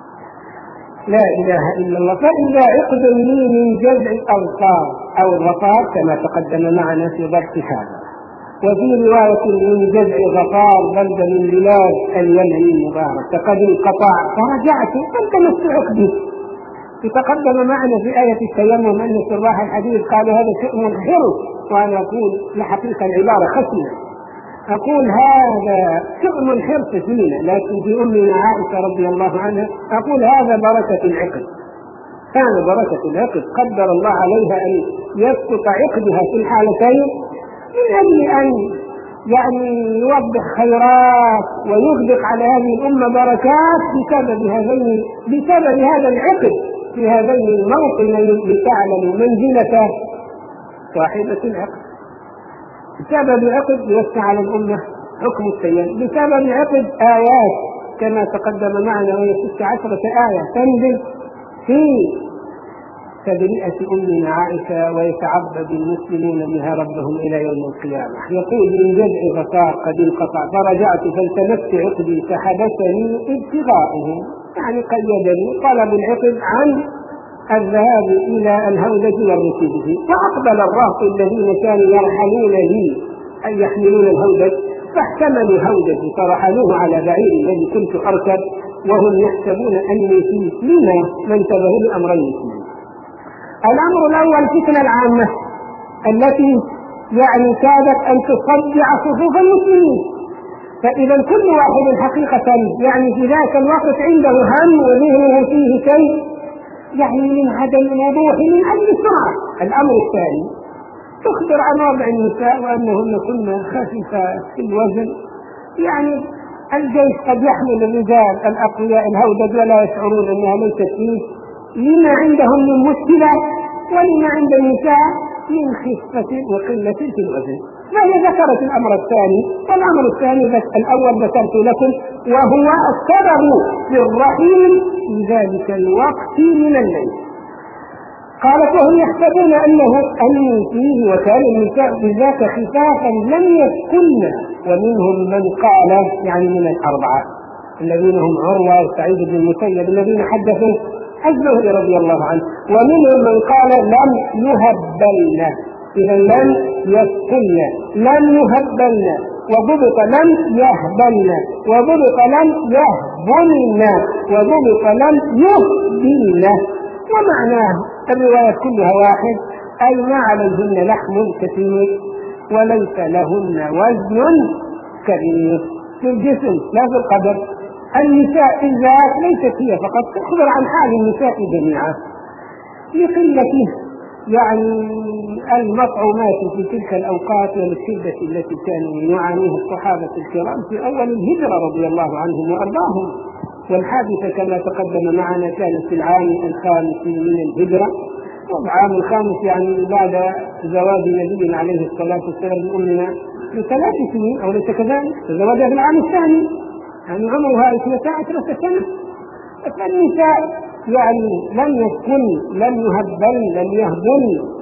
لا إله إلا الله. فإذا عقد لي من جذع الأظفار أو الظفار كما تقدم معنا في ضبط هذا، وفي رواية من جذع ظفار بلد من بلاد اليمن المبارك فقد انقطع فرجعت فالتمست عقدي. تقدم معنا في آية التيمم أن شراح الحديث قالوا هذا شؤم الحرص، وأنا أقول لحقيقة العبارة خشنة، أقول هذا شؤم الحرص فينا، لكن في أمنا عائشة رضي الله عنها أقول هذا بركة العقد، هذا بركة العقد قدر الله عليها أن يسقط عقدها في الحالتين من أجل أن يعني يوضح خيرات ويغدق على هذه الأمة بركات بسبب هذين بسبب هذا العقد في هذين الموطنين لتعلموا منزلة صاحبة العقد. بسبب عقد يوسع على الأمة حكم التيمم، بسبب عقد آيات كما تقدم معنا وهي ست عشرة آية تنزل في تبرئة أمنا عائشة ويتعبد المسلمون بها ربهم إلى يوم القيامة. يقول من جذع غفار قد انقطع فرجعت فالتمست عقدي فحدثني ابتغائه، يعني قيدني طلب العقد عن الذهاب إلى الهودج والركوب فيه. فأقبل الرهط الذين كانوا يرحلون لي أي يحملون الهودج فاحتملوا هودجي فرحلوه على بعير الذي كنت أركب وهم يحسبون أني فيه. لما ما انتبهوا لأمرين. الأمر الأول الفتنة العامة التي يعني كادت أن تصدع صفوف المسلمين، فإذا كل واحد حقيقة يعني في ذاك الوقت عنده هم وذهنه فيه شيء يعني من عدم الوضوح من أجل السرعة. الأمر الثاني تخبر عن وضع النساء وأنهن كن خفيفة في الوزن، يعني الجيش قد يحمل الرجال الأقوياء الهودج ولا يشعرون أنها ليست فيه لما عندهم من مشكلة ولما عند النساء من خفة وقلة في الوزن. وهي ذكرت الأمر الثاني، والأمر الثاني الأول ذكرت لكم وهو السبب للرحيل في ذلك الوقت من الليل. قالت وهم يحسبون أنه أني فيه وكان النساء بذاك خفافا لم يسكن. ومنهم من قال يعني من الأربعة الذين هم عروة وسعيد بن المسيب الذين حدثوا الزهري رضي الله عنه، ومنهم من قال لم يهبلن، إذا لم يسكن لم يهبلن وضبط لم يهبلن وضبط لم يهبلن وضبط لم يهبلن. ومعناه الرواية كلها واحد، أي ما عليهن لحم كثير وليس لهن وزن كبير في الجسم لا في القدر. النساء الذات ليست هي فقط، تخبر عن حال النساء جميعا لقلة يعني المطعومات في تلك الأوقات والشدة التي كانوا يعانيها الصحابة الكرام في أول الهجرة رضي الله عنهم وأرضاهم. والحادثة كما تقدم معنا كانت في العام الخامس من الهجرة، والعام الخامس يعني بعد زواج نبينا عليه الصلاة والسلام بأمنا بثلاث سنين أو ليس كذلك، تزوجها في العام الثاني يعني عمرها اثنتا عشرة سنة. فالنساء يعني لم يسكن لم يهبل لم يهبل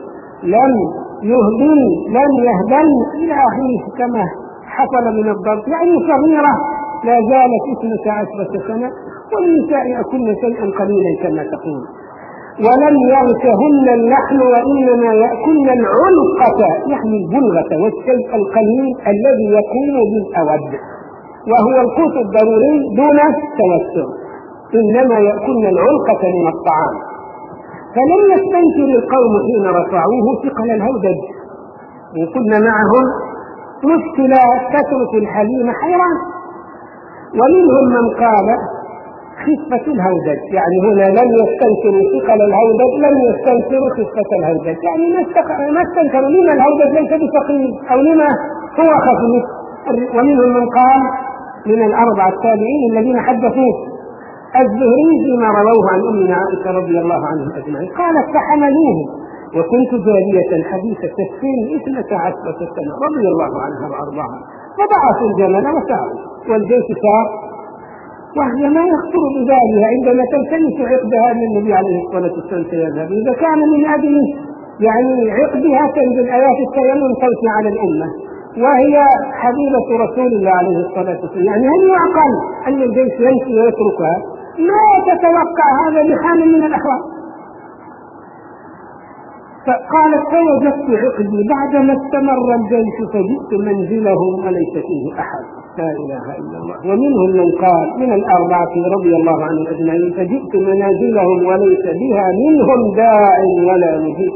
لم يهبل لم يهبل إلى آخره كما حصل من الضبط، يعني صغيرة لا زالت اثنتا عشرة سنة، والنساء يأكلن شيئا قليلا كما تقول. ولم يغشهن اللحم وإنما يأكلن العنقة يعني البلغة والشيء القليل الذي يكون بالأود وهو القوت الضروري دون توسع، إنما يأكلن العنقة من الطعام. فلم يستنكر القوم حين رفعوه ثقل الهودج، وكنا معهم مشكلات كثرة الحليم حيران. ومنهم من قال خفة الهودج، يعني هنا لم يستنكروا ثقل الهودج لم يستنكروا خفة الهودج، يعني ما استنكروا لما الهودج ليس بثقيل أو لما هو خفيف. ومنهم من قال من الأربعة التابعين الذين حدثوه الزهري فيما رووه عن أمنا عائشة رضي الله عنها أجمعين قالت فحملوه وكنت جارية حديثة السن اثنتا عشرة سنة رضي الله عنها وأرضاها، فضعفوا الجمل وساروا والجيش سار، وهي ما يخطر ببالها عندما تلتمس عقدها من النبي عليه الصلاة والسلام سيذهب. إذا كان من أجل يعني عقدها تنزل آيات التيمم توسع على الأمة وهي حبيبة رسول الله عليه الصلاة والسلام، يعني هل يعقل أن الجيش يمشي ويتركها؟ ما تتوقع هذا بحال من الأحوال. فقالت فوجدت عقدي بعدما استمر الجيش فجئت منزلهم وليس فيه أحد، لا إله إلا الله. ومنهم من قال من الأربعة رضي الله عنهم أجمعين فجئت منازلهم وليس بها منهم داع ولا مجيب.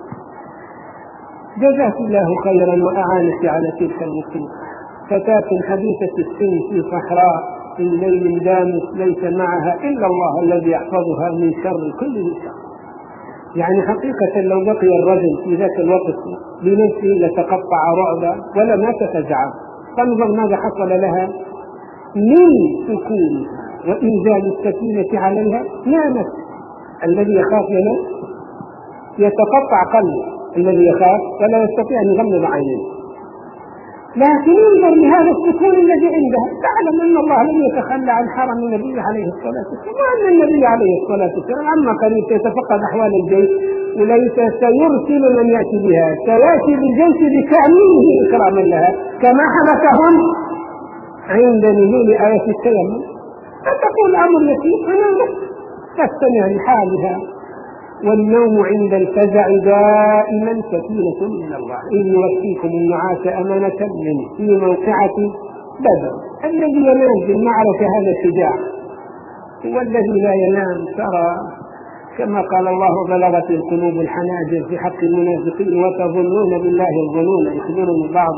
جزاك الله خيرا وأعانك على تلك المصيبة، فتاة حديثة السن في صحراء في الليل دامس ليس معها إلا الله الذي يحفظها من شر كل شر. يعني حقيقة لو بقي الرجل في ذاك الوقت بنفسه لتقطع رعبا ولا ما تفزع. فانظر ماذا حصل لها من سكونها وإنزال السكينة عليها، نامت. الذي يخاف ينام يتقطع قلبه، الذي يخاف ولا يستطيع أن يغمض عينيه. لكن انظر لهذا السكون الذي عندها، تعلم أن الله لم يتخلى عن حرم النبي عليه الصلاة والسلام، وأن النبي عليه الصلاة والسلام عما قريب سيتفقد أحوال الجيش وليس سيرسل من يأتي بها، سيأتي بالجيش بكامله إكراما لها كما حدثهم عند نزول آية التيمم. فتقول أمر يسير أنا تستمع لحالها. والنوم عند الفزع دائما سكينة من الله، إذ يوفيكم النعاس أمانة منه في موقعة بدر. الذي ينام في المعركة هذا الشجاع، والذي لا ينام ترى كما قال الله بلغت القلوب الحناجر في حق المنافقين وتظنون بالله الظنون. يخبرني بعض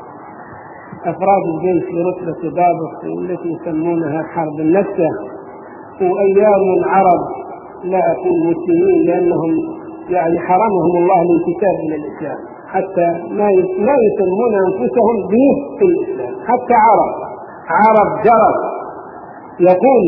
أفراد الجيش برتبة ضابط التي يسمونها حرب النكسة، وأيام العرب لا أقول مسلمين لأنهم يعني حرمهم الله الانتساب إلى الإسلام، حتى ما يسمون أنفسهم به في الإسلام، حتى عرب عرب جرب. يقول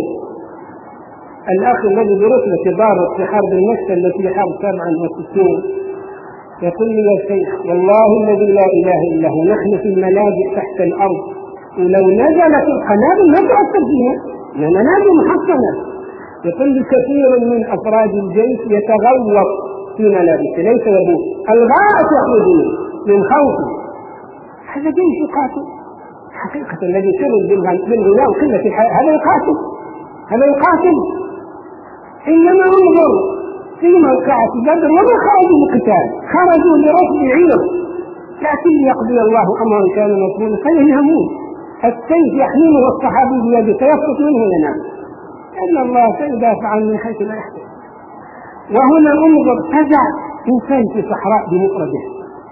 الأخ الذي برتبة ضابط في حرب النكسة التي حرب سبعا وستين، يقول لي يا شيخ والله الذي لا إله إلا هو نحن في الملاجئ تحت الأرض، ولو نزلت القنابل ما تؤثر فيها لأننا نادي محصنة. يقول لي كثير من أفراد الجيش يتغوط في ملابسه ليس يبوس، الغائط يخرج من خوفه. هذا جيش يقاتل حقيقة، الذي شغل بالغناء وقلة الحياة هذا يقاتل، هذا يقاتل. إنما انظر في موقعة بدر وما خرجوا للقتال، خرجوا لرفض عير، لكن يقضي الله أمرا كان مفعولا فينهمون. السيف يحمله الصحابي بيده فيسقط منه وينام، لأن الله سيدافع عنه من حيث لا يحتاج. وهنا انظر فزع إنسان في صحراء بمفرده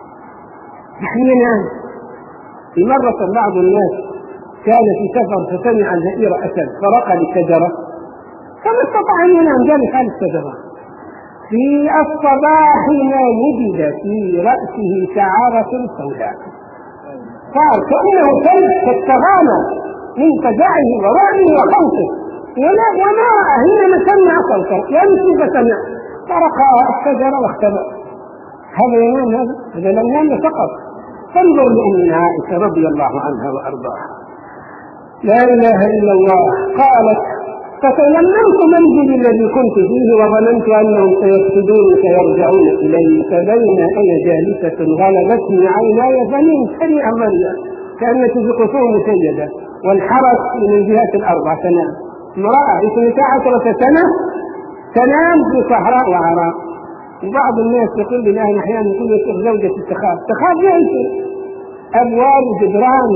نحن ينام. في مرة بعض الناس كان في سفر فسمع زئير أسد فرقى للشجرة فما استطاع أن ينام، جالس على الشجرة. في الصباح ما وجد في رأسه شعارة سوداء، صار كأنه كلب كالتغامى من فزعه ورعبه وخوفه، ولا وما حينما سمع صوتا يمشي فسمع فرقى الشجرة واختبأ. هذا ينام؟ هذا هذا لم ينام فقط. فانظر لأمنا عائشة رضي الله عنها وأرضاها، لا إله إلا الله، قالت فتيممت منزلي الذي كنت فيه وظننت أنهم سيفسدون سيرجعون إلي، فبين أنا جالسة غلبتني عيناي فنمت سريعا مريا كأنك في قصور مسيدة، والحرس من الجهات الأربع تنام. امرأة اثنتا عشرة سنة تنام في صحراء وعراء. وبعض الناس يقول لي الآن أحيانا يقول لك زوجة تخاف، تخاف ليش؟ أبواب وجدران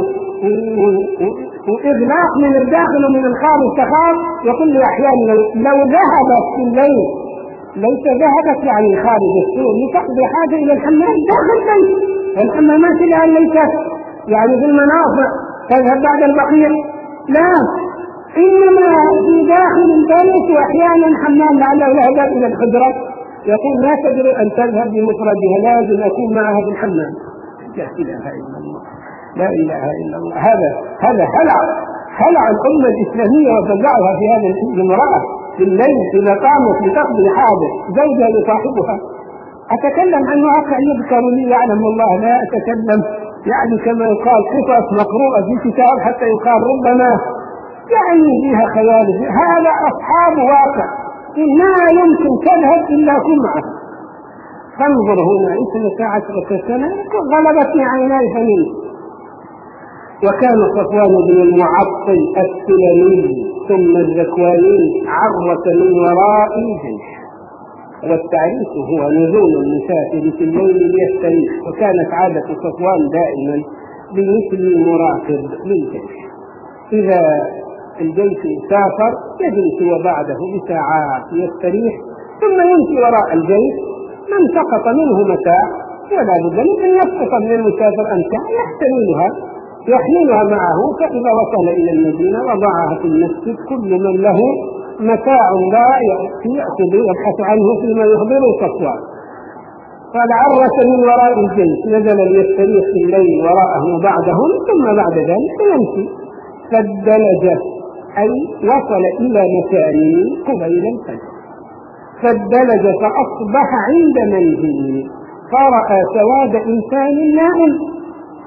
وإغلاق من الداخل ومن الخارج تخاف. يقول لي أحيانا لو ذهبت في الليل، ليس ذهبت يعني خارج السور لتقضي حاجة إلى الحمام داخل البيت، الحمامات الآن ليست يعني في المناطق تذهب بعد البقيع، لا، إنما في داخل البيت، وأحيانا حمام لعله ذهب إلى الحجرة. يقول لا تقدر أن تذهب بمفردها، لازم أكون معها في الحمام. لا إله إلا الله، لا إله إلا الله. هذا هذا هلع هلع الأمة الإسلامية وفزعها في هذا المرأة بالليل إذا قامت لتقضي حاجة زوجها يصاحبها. أتكلم عن واقع يذكر لي يعلم الله، لا أتكلم يعني كما يقال قصص مقروءة في كتاب حتى يقال ربما يعني فيها خيال. هذا أصحاب واقع ما يمكن تذهب إلا كن معه. فانظر هنا اثنتا عشرة سنة غلبتني عيناي فنمت. وكان صفوان بن المعطل السلمي ثم الذكواني عرة من وراء الجيش، والتعريف هو نزول المسافر في الليل ليستريح، وكانت عادة صفوان دائما بمثل مراقب للجيش. إذا الجيش سافر يجلس وبعده بساعات يستريح ثم يمشي وراء الجيش. من سقط منه متاع ولا بد من أن يسقط من المسافر أمتع يحتملها يحملها معه، فإذا وصل إلى المدينة وضعها في المسجد. كل من له متاع ضائع يأخذ يبحث عنه فيما يخبره صفوان. قال عرة من وراء الجيش، نزل ليستريح في الليل وراءهم وبعدهم، ثم بعد ذلك يمشي. فالدلج أي وصل إلى مكانه قبيل الفجر، فالدلج فأصبح عند منزله فرأى سواد إنسان نائم،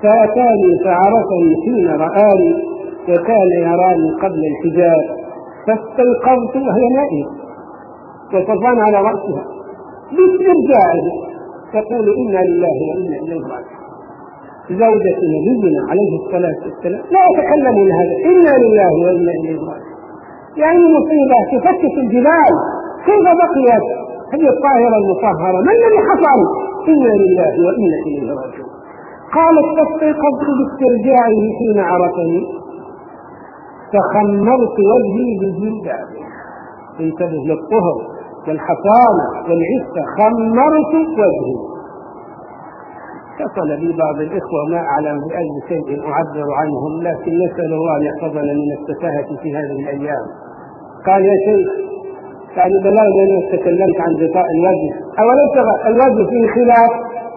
فأتاني فعرفني حين رآني وكان يراني قبل الحجاب، فاستيقظت وهي نائمة وصفان على رأسها باسترجاعه تقول إنا لله وإنا إليه راجعون. زوجة نبينا عليه الصلاة والسلام لا يتكلمون هذا، إنا لله وإنا إليه راجعون. يعني مصيبة تفتش الجبال، كيف بقيت هذه الطاهرة المطهرة؟ ما الذي حصل؟ إنا لله وإنا إليه راجعون. قالت فاستيقظت باسترجاعه حين عرفني فخمرت وجهي بالجلباب. انتبه للطهر والحصانة والعفة، خمرت وجهي. اتصل بي بعض الإخوة ما أعلم بأي شيء أعبر عنهم، لكن نسأل الله أن يحفظنا من التفاهة في هذه الأيام. قال يا شيخ يعني بلغني أنك تكلمت عن غطاء الوجه، أوليس الوجه فيه خلاف؟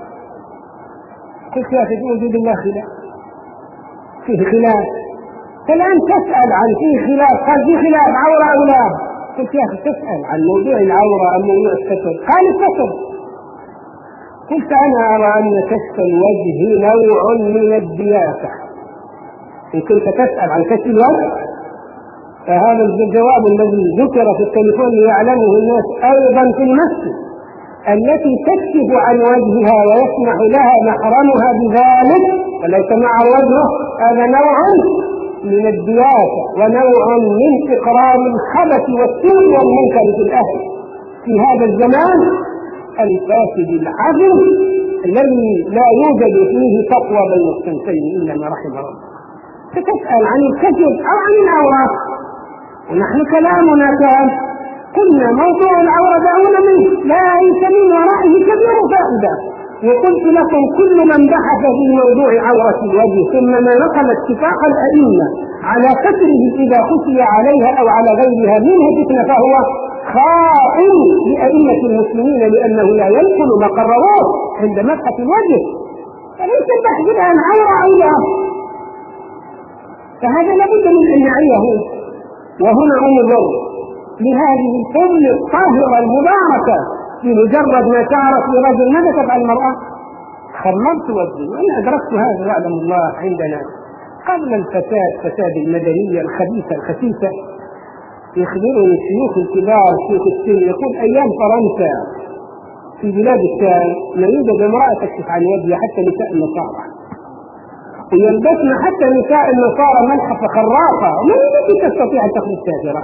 قلت يا أخي وجود الله خلاف، فيه خلاف، فالآن تسأل عن فيه خلاف، قال فيه خلاف عورة أو لا؟ قلت يا أخي تسأل عن موضوع العورة أم موضوع الستر؟ قال الستر. قلت أنا أرى أن كشف الوجه نوع من الدياسة. إن كنت تسأل عن كشف الوجه فهذا الجواب الذي ذكر في التليفون يعلمه الناس أيضا في المسجد، التي تكشف عن وجهها ويسمح لها محرمها بذلك وليس مع وجهه، هذا نوع من الدياسة ونوع من إقرار الخبث والسوء والمنكر في الأهل في هذا الزمان الفاسد العظيم الذي لا يوجد فيه تقوى بين الصنفين إلا ما رحم ربه. فتسأل عن الكذب أو عن العورات، ونحن كلامنا كان قلنا موضوع العورة دعونا منه، ليس من ورائه كبير فائدة. وقلت لكم كل من بحث في موضوع عورة الوجه ثم ما نقل اتفاق الأئمة على كسره إذا خشي عليها أو على غيرها منه فتنة فهو خائن لأئمة المسلمين، لأنه لا ينقل ما قرروه عند مسحة الوجه. فليس البحث عن عورة أو لا، فهذا لابد من أن نعيه. وهنا انظر لهذه الفضل الطاهرة المباركة بمجرد ما تعرف لرجل ماذا تفعل المرأة؟ خمرت وجهي. وأنا أدركت هذا يعلم الله عندنا قبل الفساد، فساد المدنية الخبيثة الخسيسة. يخبرني الشيوخ الكبار شيوخ السن يقول أيام فرنسا في بلاد الشام لا يوجد امرأة تكشف عن وجهها حتى نساء النصارى، ويلبسن حتى نساء النصارى ملحفة خراقة ومن التي تستطيع أن تخرج سافرة.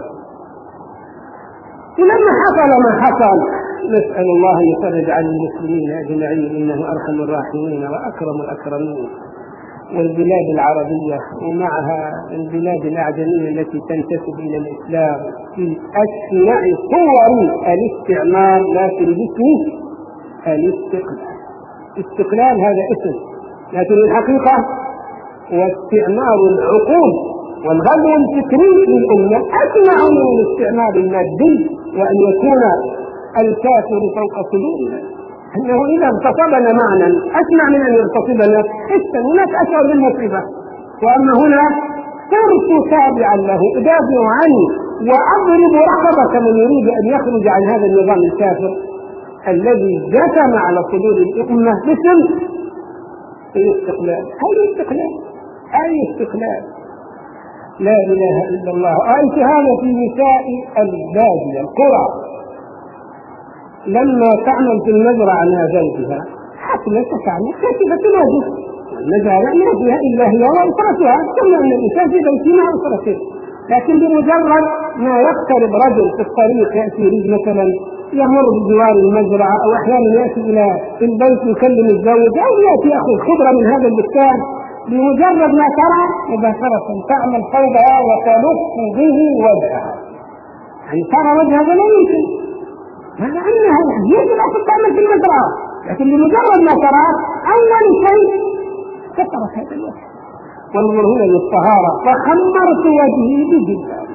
ولما حصل ما حصل نسأل الله أن يفرج عن المسلمين أجمعين إنه أرحم الراحمين وأكرم الأكرمين. والبلاد العربية ومعها البلاد الأعجمية التي تنتسب إلى الإسلام في أشنع صور الاستعمار، لكن باسم الاستقلال. استقلال هذا اسم، لكن الحقيقة واستعمار العقول والغزو الفكري للأمة أسمع من الاستعمار المادي، وأن يكون الكافر فوق صدورنا، أنه إذا اغتصبنا معنى أسمع من أن يغتصبنا حسا، هناك أشعر بالمصيبة، وأما هنا صرت تابعا له أدافع عنه وأضرب رقبة من يريد أن يخرج عن هذا النظام الكافر الذي جثم على صدور الأمة باسم الاستقلال. أي استقلال؟ أي استقلال؟ لا إله إلا الله. أنت هذا في نساء البادية القرى لما تعمل في المزرعة مع زوجها حتى تعمل كاتبة الوجه، المزارع ما فيها إلا هي وأسرتها، كما أن الإنسان في بيته مع أسرته. لكن بمجرد ما يقترب رجل في الطريق يأتي رجل مثلا يمر بجوار المزرعة أو أحيانا يأتي إلى البيت يكلم الزوج أو يأتي يأخذ خضرة من هذا البستان، بمجرد ما ترى مباشرة تعمل فوضى وتلف به وجهها، يعني ترى وجهها لا يمكن هذا عنها يجب أن تعمل في المزرعة، لكن بمجرد ما ترى أول شيء كثرت هذا الوجه. وانظر هنا للطهارة، فخمرت وجهي بجلباب.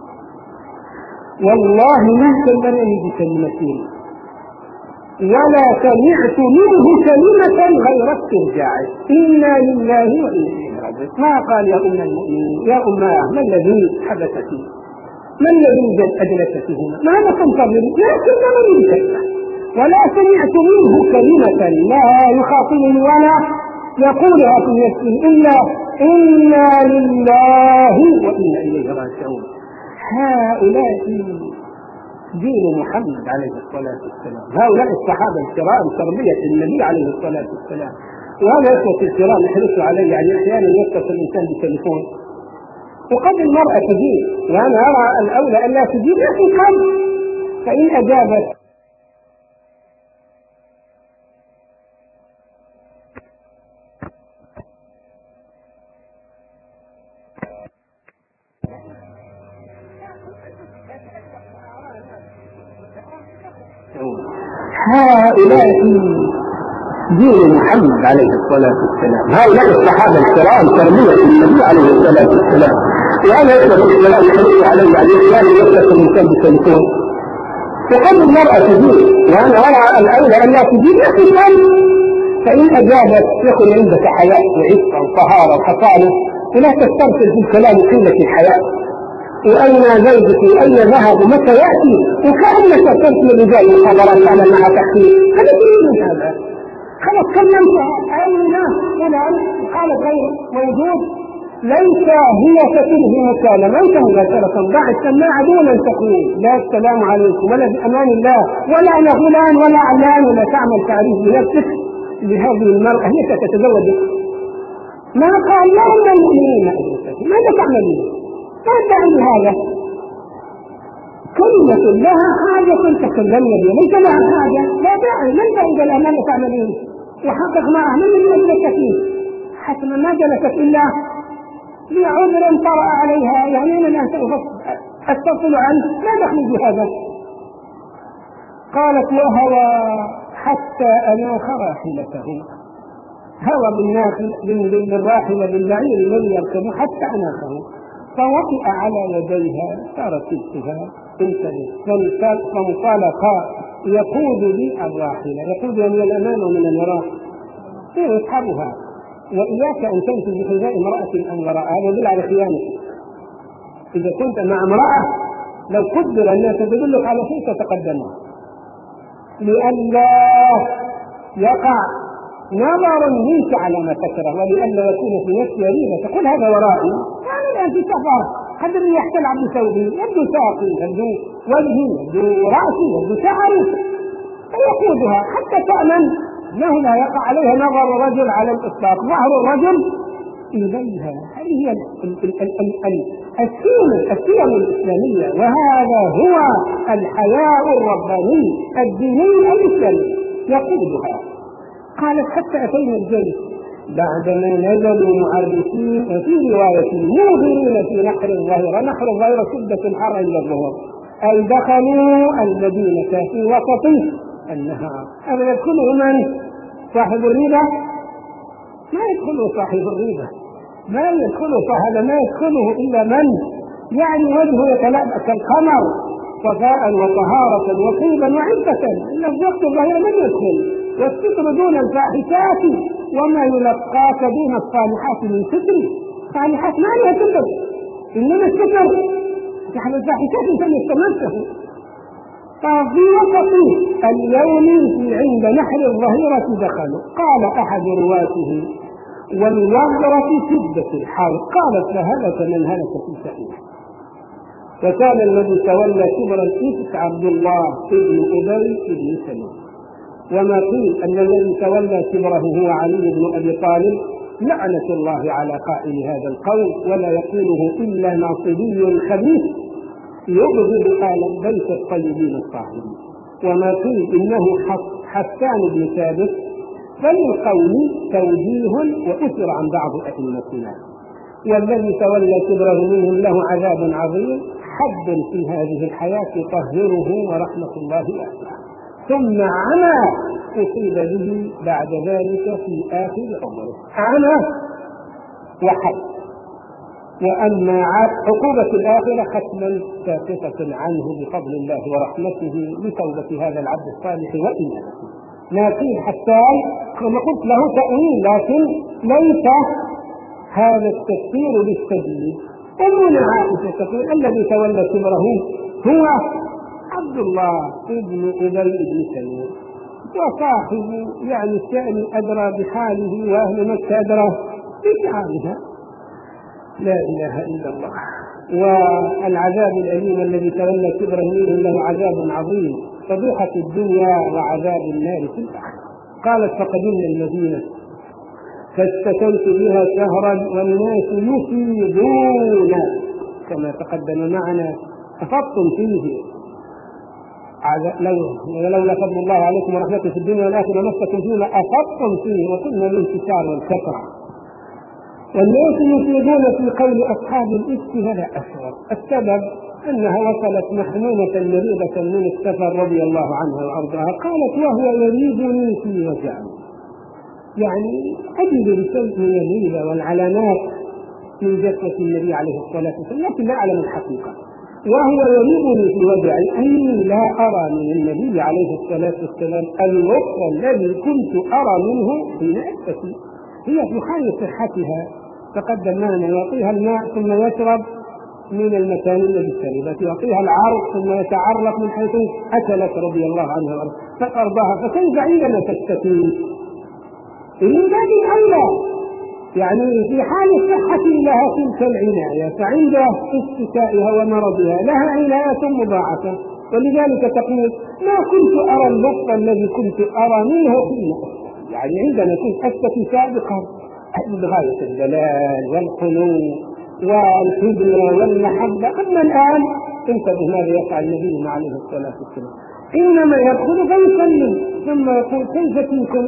والله ما كلمني بكلمتين ولا سمعت منه كلمة غير استرجاعه، إنا لله وإنا إليه راجعون. ما قال يا أم المؤمنين يا أماه ما الذي حدث فيه، ما الذي أجلست هنا، ماذا تنتظرين؟ لا كلمني بكلمة ولا سمعت منه كلمة لا يخاطبني ولا يقولها في نفسه إلا إنا لله وإنا إليه راجعون. هؤلاء دين محمد عليه الصلاة والسلام، هؤلاء الصحابة الكرام تربية النبي عليه الصلاة والسلام. وهذا إخوة الكرام يحرصوا عليه، يعني أحيانا يتصل الإنسان بالتليفون وقد المرأة تجيب، وأنا أرى الأولى أن لا تجيب لكن قد، فإن أجابت هؤلاء دين محمد عليه الصلاة والسلام، هؤلاء الصحابة الكرام تربية النبي عليه الصلاة والسلام. وأنا إخوة الكرام يحرصوا عليه، يعني أحيانا يتصل الإنسان بالتليفون وقد المرأة تجيب، وأنا أرى الأولى أن لا تجيب لكن قد، فإن أجابت يكون عندك حياء وعفة وطهارة وحصانة، ولا تسترسل في الكلام قلة الحياء. وأين زوجك وأين ذهب ومتى يأتي، وكأنك ترسل رجال محاضرات على أنها تحكي. هذا دين هذا، خلاص كلمت أي ناس فلان قالت غير موجود، ليس هي تتنهي مكالمة، ليس مباشرة ضع السماعة دون أن تقول لا السلام عليكم ولا بأمان الله ولا أنا فلان ولا علان، ولا تعمل تعريف بنفسك لهذه المرأة هي ستتزوج. ما قال لا من المؤمنين ماذا تعملين؟ ما تعني هذا؟ كلمة لها حاجة تتكلمنا بها، ليس لها حاجة لا داعي، من بعيد الأمان تعملين وحقق معه من المجلسة فيه حتما ما جلست إلا لعذر طرأ عليها، يعني أنا الآن أستفصل عنه ما دخل بهذا. قالت وهوى حتى أناخ راحلته، هوى بالراحلة بالبعير الذي يركبه حتى أناخه، فوطئ على يديها صارت تلتها فانطلقا يقود بي الراحلة، يقود من الأمام ومن الوراء يسحبها. وإياك أن تمشي بحذاء امرأة أو وراء، هذا يدل على خيانتك. إذا كنت مع امرأة لو قدر الناس تدلك على شيء تتقدمها لئلا يقع نظر منك على ما تكره، ولئلا يكون في نفسي ريبة تقول هذا ورائي. يعني الآن في سفر قد يحتل عبد ثوبي يبدو ساقي يبدو وجهي يبدو رأسي يبدو شعري، فيقودها حتى تأمن أنه لا يقع عليها نظر رجل على الإطلاق، ظهر الرجل إليها. هذه هي السيم السيم الإسلامية، وهذا هو الحياء الرباني الديني الإسلامي يقودها. قالت حتى أتينا الجيش بعدما نزلوا معرفين، وفي رواية موضرين في نحر الظهيرة، نحر الظهيرة شدة الحر إلى الظهر، أي دخلوا المدينة في وسط النهار. هذا يدخله من؟ صاحب الربا؟ ما يدخله صاحب الربا، ما يدخله هذا ما يدخله إلا من يعني وجهه يتلألأ كالقمر صفاء وطهارة وطيبا وعفة. إلا في وقت الظهيرة من يدخل؟ والستر دون الفاحشات وما يلقاك دون الصالحات من ستر. الصالحات ما لها ستر، إنما الستر نحن الفاحشات إنسان يستمسه. ففي وسط اليوم عند نحر الظهيرة دخلوا. قال أحد رواته والوغرة شدة الحر، قالت فهلك من هلك في سعيد. فكان الذي تولى كبر الإفك عبد الله ابن أبي ابن سلول، وما قيل أن الذي تولى كبره هو علي بن أبي طالب، لعنة الله على قائل هذا القول، ولا يقوله إلا ناصبي خبيث يبغض آل البيت الطيبين الطاهرين. وما قيل إنه حسان بن ثابت، فللقول توجيه وأثر عن بعض أئمتنا. والذي تولى كبره منهم له عذاب عظيم، حد في هذه الحياة يطهره ورحمة الله واسعة، ثم عمى أصيب به بعد ذلك في آخر عمره، عمى وحد. وأما عقوبة الآخرة ختما ساقطة عنه بفضل الله ورحمته لتوبة هذا العبد الصالح وإيمانه. لكن حتى كما قلت له تأويل، لكن ليس هذا التفسير بالتجديد. أمنا عائشة تقول الذي تولى كبره هو عبد الله ابن أبي بن سلول، وصاحب يعني الشأن أدرى بحاله وأهل مكة أدرى بشعارها. لا إله إلا الله. والعذاب الأليم الذي تولى كبره منهم له عذاب عظيم، فضيحة الدنيا وعذاب النار في الآخرة. قالت فقدمنا المدينة فاستكنت بها شهرا والناس يفيضون كما تقدم معنا، أفضتم فيه ولولا فضل الله عليكم ورحمته في الدنيا والآخرة مسكم فيما أفضتم فيه وكنا الانتشار والكثرة. والناس يفيضون في قول أصحاب الإفك ولا أشعر. السبب أنها وصلت محمومة مريضة من السفر رضي الله عنها وأرضاها، قالت وهو يريبني في وجعي، يعني أجد بشيء من الريبة والعلامات في جسد النبي عليه الصلاة والسلام لكن لا أعلم الحقيقة. وهو يريبني في وجعي أي لا أرى من النبي عليه الصلاة والسلام اللطف الذي كنت أرى منه في نفسي. هي في حال صحتها تقدم معنا يعطيها الماء ثم يشرب من المكان الذي شربت، يعطيها العرق ثم يتعرق من حيث أكلت رضي الله عنها فأرضاها، فكيف عندما تستكين إن باب أولى يعني في حال الصحة لها تلك العناية، فعند استشفائها ومرضها لها عناية مضاعفة. ولذلك تقول ما كنت أرى اللطف الذي كنت أرى منه في نفسي، يعني عندما كنت أستكي سابقا أجد غاية الدلال والقنوع والحزن والمحبة. أما الآن انتبه ماذا يفعل النبي عليه الصلاة والسلام، إنما يدخل فيسلم ثم يقول كيف فيكم،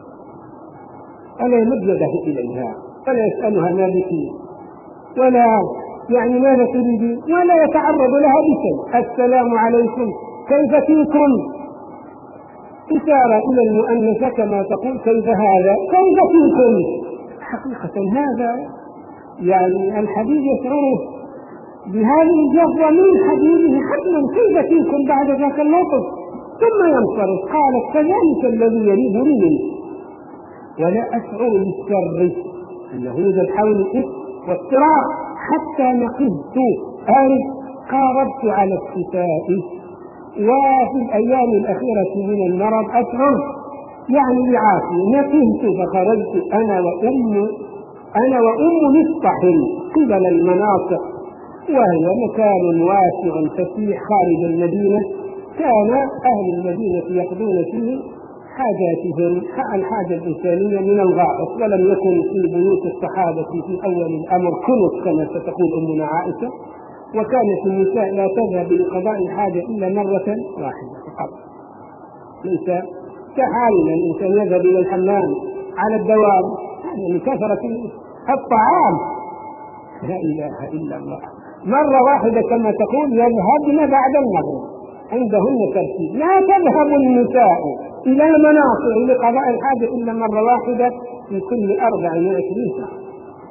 ألا يمد يده إليها ولا يسألها ما بك ولا يعني ماذا تريد ولا يتعرض لها بشيء. السلام عليكم كيف فيكم، إشارة إلى المؤنثة كما تقول كيف هذا كيف فيكم. حقيقة هذا يعني الحبيب يشعره بهذه الجهوة من حبيبه حتما كيف فيكم بعد ذاك اللطف، ثم ينصرف. قالت فذلك الذي يريبني منه ولا أشعر بالشر أنه يوجد حول الإثم واضطراب حتى نقدت أرد قاربت على الشفاء. وفي الأيام الأخيرة من المرض أشعر يعني بعافية، نقدت فخرجت أنا وأم أنا وأم مصطح قبل المناطق، وهي مكان واسع فسيح خارج المدينة، كان أهل المدينة يقضون فيه حاجاتهم الحاجة الإنسانية من الغائط، ولم يكن في بيوت الصحابة في أول الأمر كنس كما ستقول أمنا عائشة، وكانت النساء لا تذهب لقضاء الحاجة إلا مرة واحدة فقط، ليس كحالنا الإنسان يذهب إلى الحمام على الدوام يعني من كثرة الطعام. لا إله إلا الله، مرة واحدة كما تقول يذهبن بعد المغرب، عندهن ترتيب، لا تذهب النساء إلى مناصر لقضاء الحاجة إلا مرة واحدة في كل أربع وعشرين ساعة.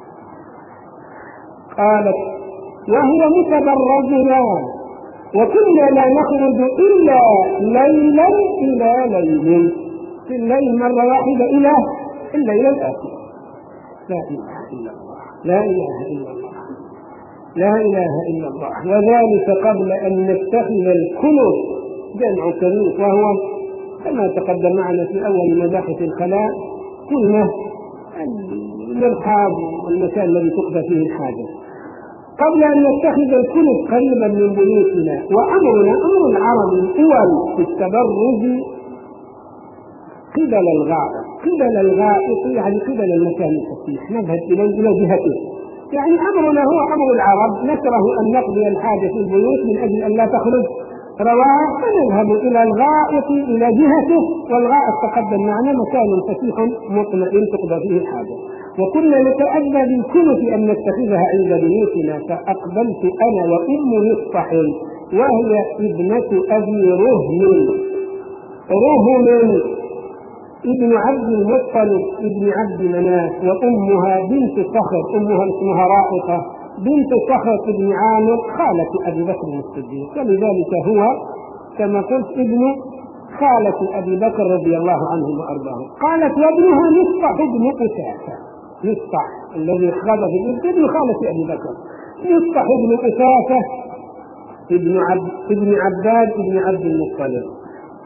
قالت وهي متبرجنا وكنا لا نخرج إلا ليلا إلى ليل، في الليل مرة واحدة إلى الليل الآخر. لا إله إلا الله لا إله إلا الله لا إله إلا الله. وذلك قبل أن نتخذ الكنوز جمع كنوز، وهو كما تقدم معنا في أول مباحث الخلاء قلنا المرحاض والمكان الذي تقضى فيه الحاجة، قبل أن نتخذ الكنوز قريبا من بيوتنا. وأمرنا أمر العرب الأول في التبرج قبل الغائط، قبل الغائط يعني قبل المكان الفسيح نذهب إليه إلى جهته، يعني أمرنا هو أمر العرب، نكره أن نقضي الحاجة في البيوت من أجل أن لا تخرج رواح فنذهب إلى الغائط إلى جهته، والغائط تقدم معنا مكان فسيح مطمئن تقضى فيه الحاجة. وكنا نتأذى بالكنف أن نتخذها عند بيوتنا، فأقبلت أنا وأم مصطح وهي ابنة أبي رهم رهم ابن عبد المطلب ابن عبد مناف، وأمها بنت صخر أمها اسمها رائقة بنت صخر ابن عامر خالة أبي بكر الصديق، ولذلك هو كما قلت ابن خالة أبي بكر رضي الله عنهم وأرضاهم. قالت وابنها مصطح ابن قساسة، مصطح الذي خاض في ابن خالة أبي بكر، مصطح ابن قساسة ابن عبد ابن عباد ابن عبد المطلب.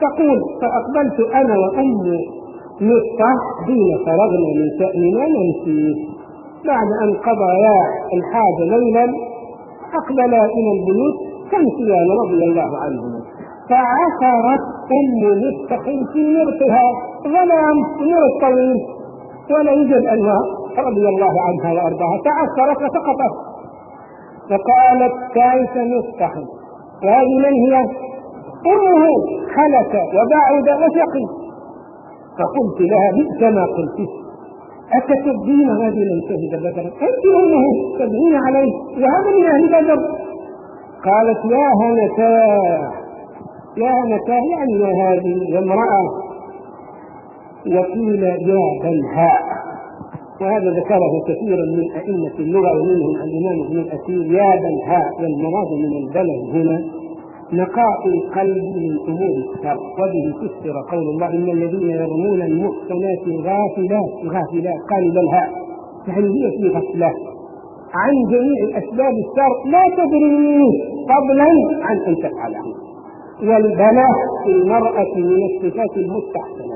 تقول: فأقبلت أنا وأم مصطح حين فرغنا من شأننا نمشي، بعد أن قضيا الحاجة ليلا أقبلا إلى البيوت تمشيان رضي الله عنهما، فعثرت أم مصطح في مرقها، ظلام نور الطويل ولا يوجد أنوار رضي الله عنها وأرضاها، تعثرت وسقطت، فقالت: كيف مصطح؟ وهذه من هي؟ أمه، خلت وبعد وشقي. فقلت لها: بئس ما قلت، أتكذبين رجلا شهد بدرا؟ أنت أمه تدعين عليه وهذا من أهل بدر. قالت: يا هنتاه يا هنتاه يعني يا هذه امرأة. وقيل: يا بلهاء، وهذا ذكره كثيرا من أئمة اللغة ومنهم الإمام ابن الأثير. يا بلهاء، والمراد من البله هنا نقاء القلب من أمور الشر، وبه تفسر قول الله: إن الذين يرمون المحصنات الغافلات الغافلات قالوا بلهاء، يعني هي في غفلة عن جميع أسباب الشر لا تدري فضلا عن أن تفعله. والبلاء في المرأة من الصفات المستحسنة،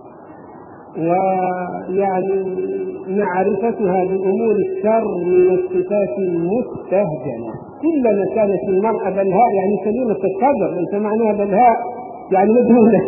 ويعني معرفتها بأمور الشر من الصفات المستهجنة. كلما كانت المرأة بلهاء يعني سليمة الصدر، ليس معناها بلهاء يعني مجنونة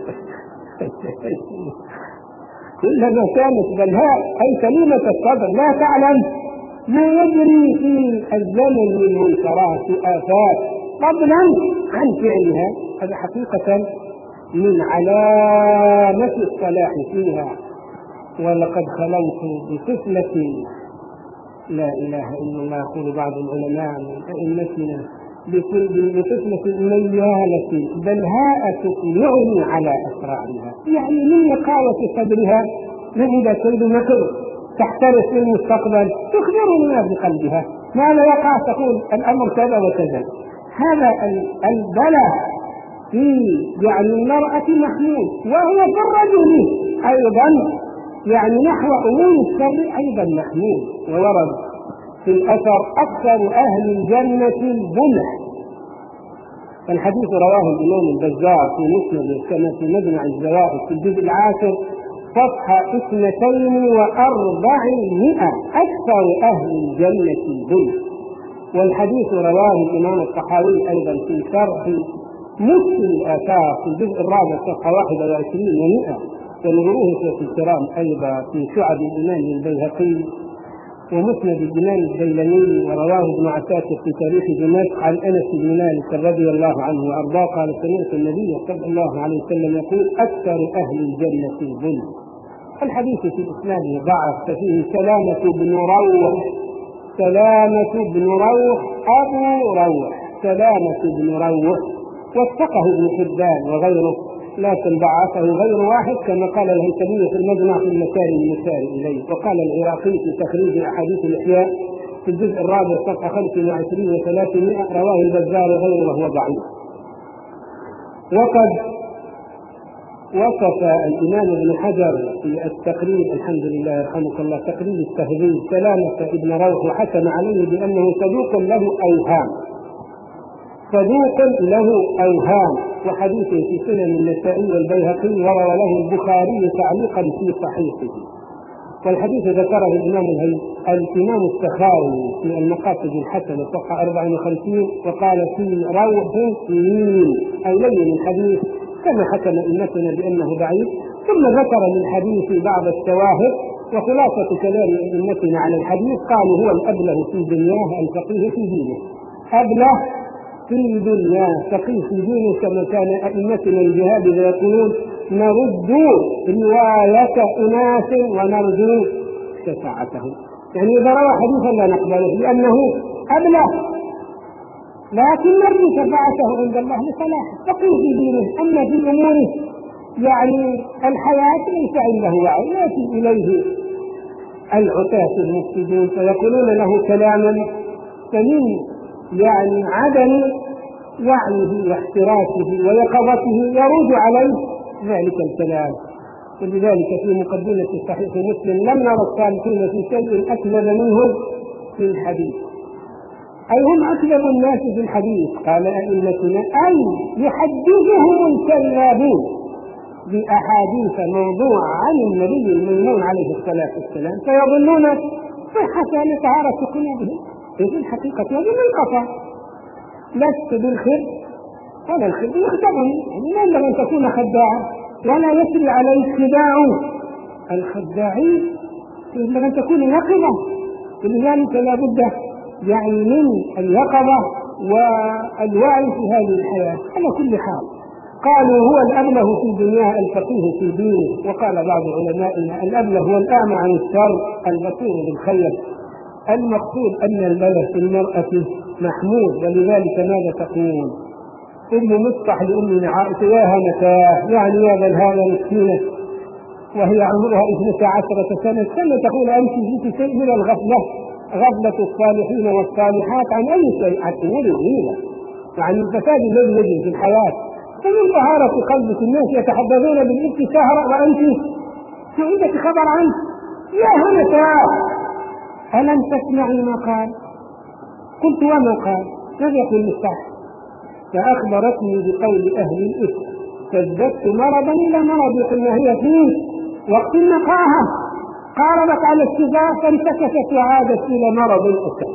كلما كانت بلهاء أي سليمة الصدر لا تعلم ما يجري في الزمن من منكرات آفات فضلا عن فعلها، هذا حقيقة من علامة الصلاح فيها. ولقد خلوت بطفلة، لا إله إلا الله، يقول بعض العلماء من أئمتنا، بطفلة ميالة بلهاء تقنعني على أسرارها، يعني من نقاوة صدرها من إذا كنت مكر تحترس في المستقبل تخبرني ما في قلبها، ماذا يقع تقول الأمر كذا وكذا. هذا البلاء في يعني المرأة محمود، وهو في الرجل أيضا يعني نحو أمور الشر أيضا محمود. وورد في الأثر: أكثر أهل الجنة البلح. الحديث رواه الإمام البزار في مسند كما في مجمع الزوائد في الجزء العاشر صفحة اثنتين وأربعمائة، أكثر أهل الجنة البلح. والحديث رواه الإمام الطحاوي أيضا في شرح مسلم الآثار في الجزء الرابع صفحة واحد وعشرين ومئة، ونظروه في الكرام أيضا في شعب الإمام البيهقي ومسند الإمام الديلمي. ورواه ابن عساكر في تاريخ دمشق عن أنس بن مالك رضي الله عنه وأرضاه قال: سمعت النبي صلى الله عليه وسلم يقول: أكثر أهل الجنة الظلم. الحديث في إسناده ضعف، ففيه سلامة بن روح سلامة بن روح أبو روح سلامة بن روح، واتقه ابن حبان وغيره، لكن ضعفه غير واحد كما قال الهيثمي في المجمع في المكارم المسار إليه. وقال العراقي في تخريج أحاديث الإحياء في الجزء الرابع صفحة خمسة وعشرين وثلاثمائة: رواه البزار وغيره وهو ضعيف. وقد وصف الإمام ابن حجر في التقريب، الحمد لله يرحمك الله، تقريب التهذيب، سلامة ابن روح وحكم عليه بأنه صدوق له أوهام صدوق له أوهام وحديث في سنن النسائي والبيهقي، وروى له البخاري تعليقا في صحيحه. والحديث ذكره الإمام الإمام السخاوي في المقاصد الحسنة صفحة أربعة وخمسين، وقال: في روح لين أي لين الحديث، كما حكم أئمتنا بأنه ضعيف. ثم ذكر للحديث بعض الشواهد، وخلاصة كلام أئمتنا على الحديث قالوا: هو الأبله في دنياه الفقيه في دينه. أبله في دنياه فقيه في دينه، كما كان أئمتنا الجهاد يقولون: نرد رواية أناس ونرجو شفاعتهم، يعني إذا روى حديثا لا نقبله لأنه أبله، لكن نرجو شفاعته عند الله لصلاحه، فقيه في دينه. أما في أموره يعني الحياة ليس عنده وعي، يأتي إليه العتاة المفسدون فيقولون له كلاما، فمن يعني عدم وعيه واحتراسه ويقظته يرد عليه ذلك الكلام. ولذلك في مقدمة صحيح مسلم: لم نرى الصالحين في شيء أكمل منه في الحديث. أي هم أكذب الناس في الحديث. قال أئمتنا أي يحدثهم الكذابون بأحاديث موضوعة عن النبي الميمون عليه الصلاة والسلام فيظنون صحة لطهارة قلوبهم. في الحقيقة هذه منقطة، لست بالخر ولا الخر يخدعني، يعني لا أن تكون خداعا ولا يسري عليك خداع الخداعين، يجب أن تكون يقظة. لذلك لا بد يعني من اليقظة والوعي في هذه الحياة. على كل حال قالوا هو الأبله في دنياه الفقيه في دينه، وقال بعض علمائنا الأبله هو الأعمى عن الشر البصير بالخير. المقصود أن البله في المرأة محمود، ولذلك ماذا تقول ام مصطح لأمنا عائشة يا هنتاه، يعني يا بل هذا مسكينة وهي عمرها اثنتا عشرة سنة، ثم تقول أنت جئت شيء من الغفلة، غفلة الصالحين والصالحات عن أي شيء؟ عن أمور الغيبة وعن الفساد الذي يجري في الحياة. فمن طهارة قلبك الناس يتحدثون بالإفك شهرا وأنت عندك خبر عنه. يا هنتاه ألم تسمعي ما قال؟ قلت وما قال؟ ماذا يقول مصطح؟ فأخبرتني بقول أهل الإفك فازددت مرضا إلى مرض. قلنا هي فيه وقت نقاها، قاربت على الشفاء فانتكست وعادت إلى مرض أخر.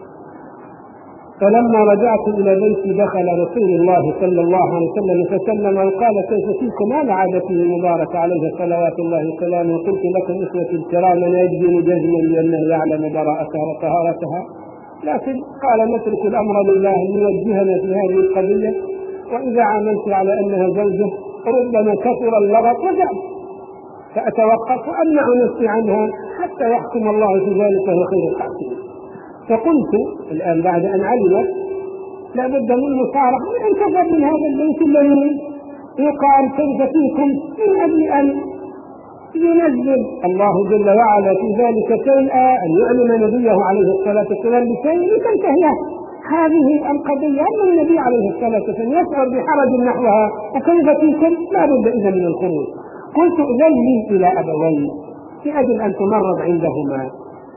فلما رجعت إلى بيتي دخل رسول الله صلى الله عليه وسلم فسلم وقال كيف فيكم؟ على عادته المباركة عليه صلوات الله وسلامه. قلت لكم إخوتي الكرام لا يجزم جزما لأنه يعلم براءتها وطهارتها، لكن قال نترك الأمر لله ليوجهنا في هذه القضية، وإذا عملت على أنها زوجة ربما كثر اللغط وجعل، فأتوقف وأمنع نفسي عنها حتى يحكم الله في ذلك وهو خير الحاكمين. فقلت الآن بعد أن علمت لا بد من مصارحة أن تذهب من هذا البيت الذي يقال كيف فيكم من أجل أن ينزل الله جل وعلا في ذلك شيئا، أن يعلم نبيه عليه الصلاة والسلام بشيء لتنتهي هذه القضية. أن النبي عليه الصلاة والسلام يشعر بحرج نحوها وكيف فيكم لا بد إذا من الخروج. قلت إذن لي إلى أبوين في أجل أن تمرض عندهما،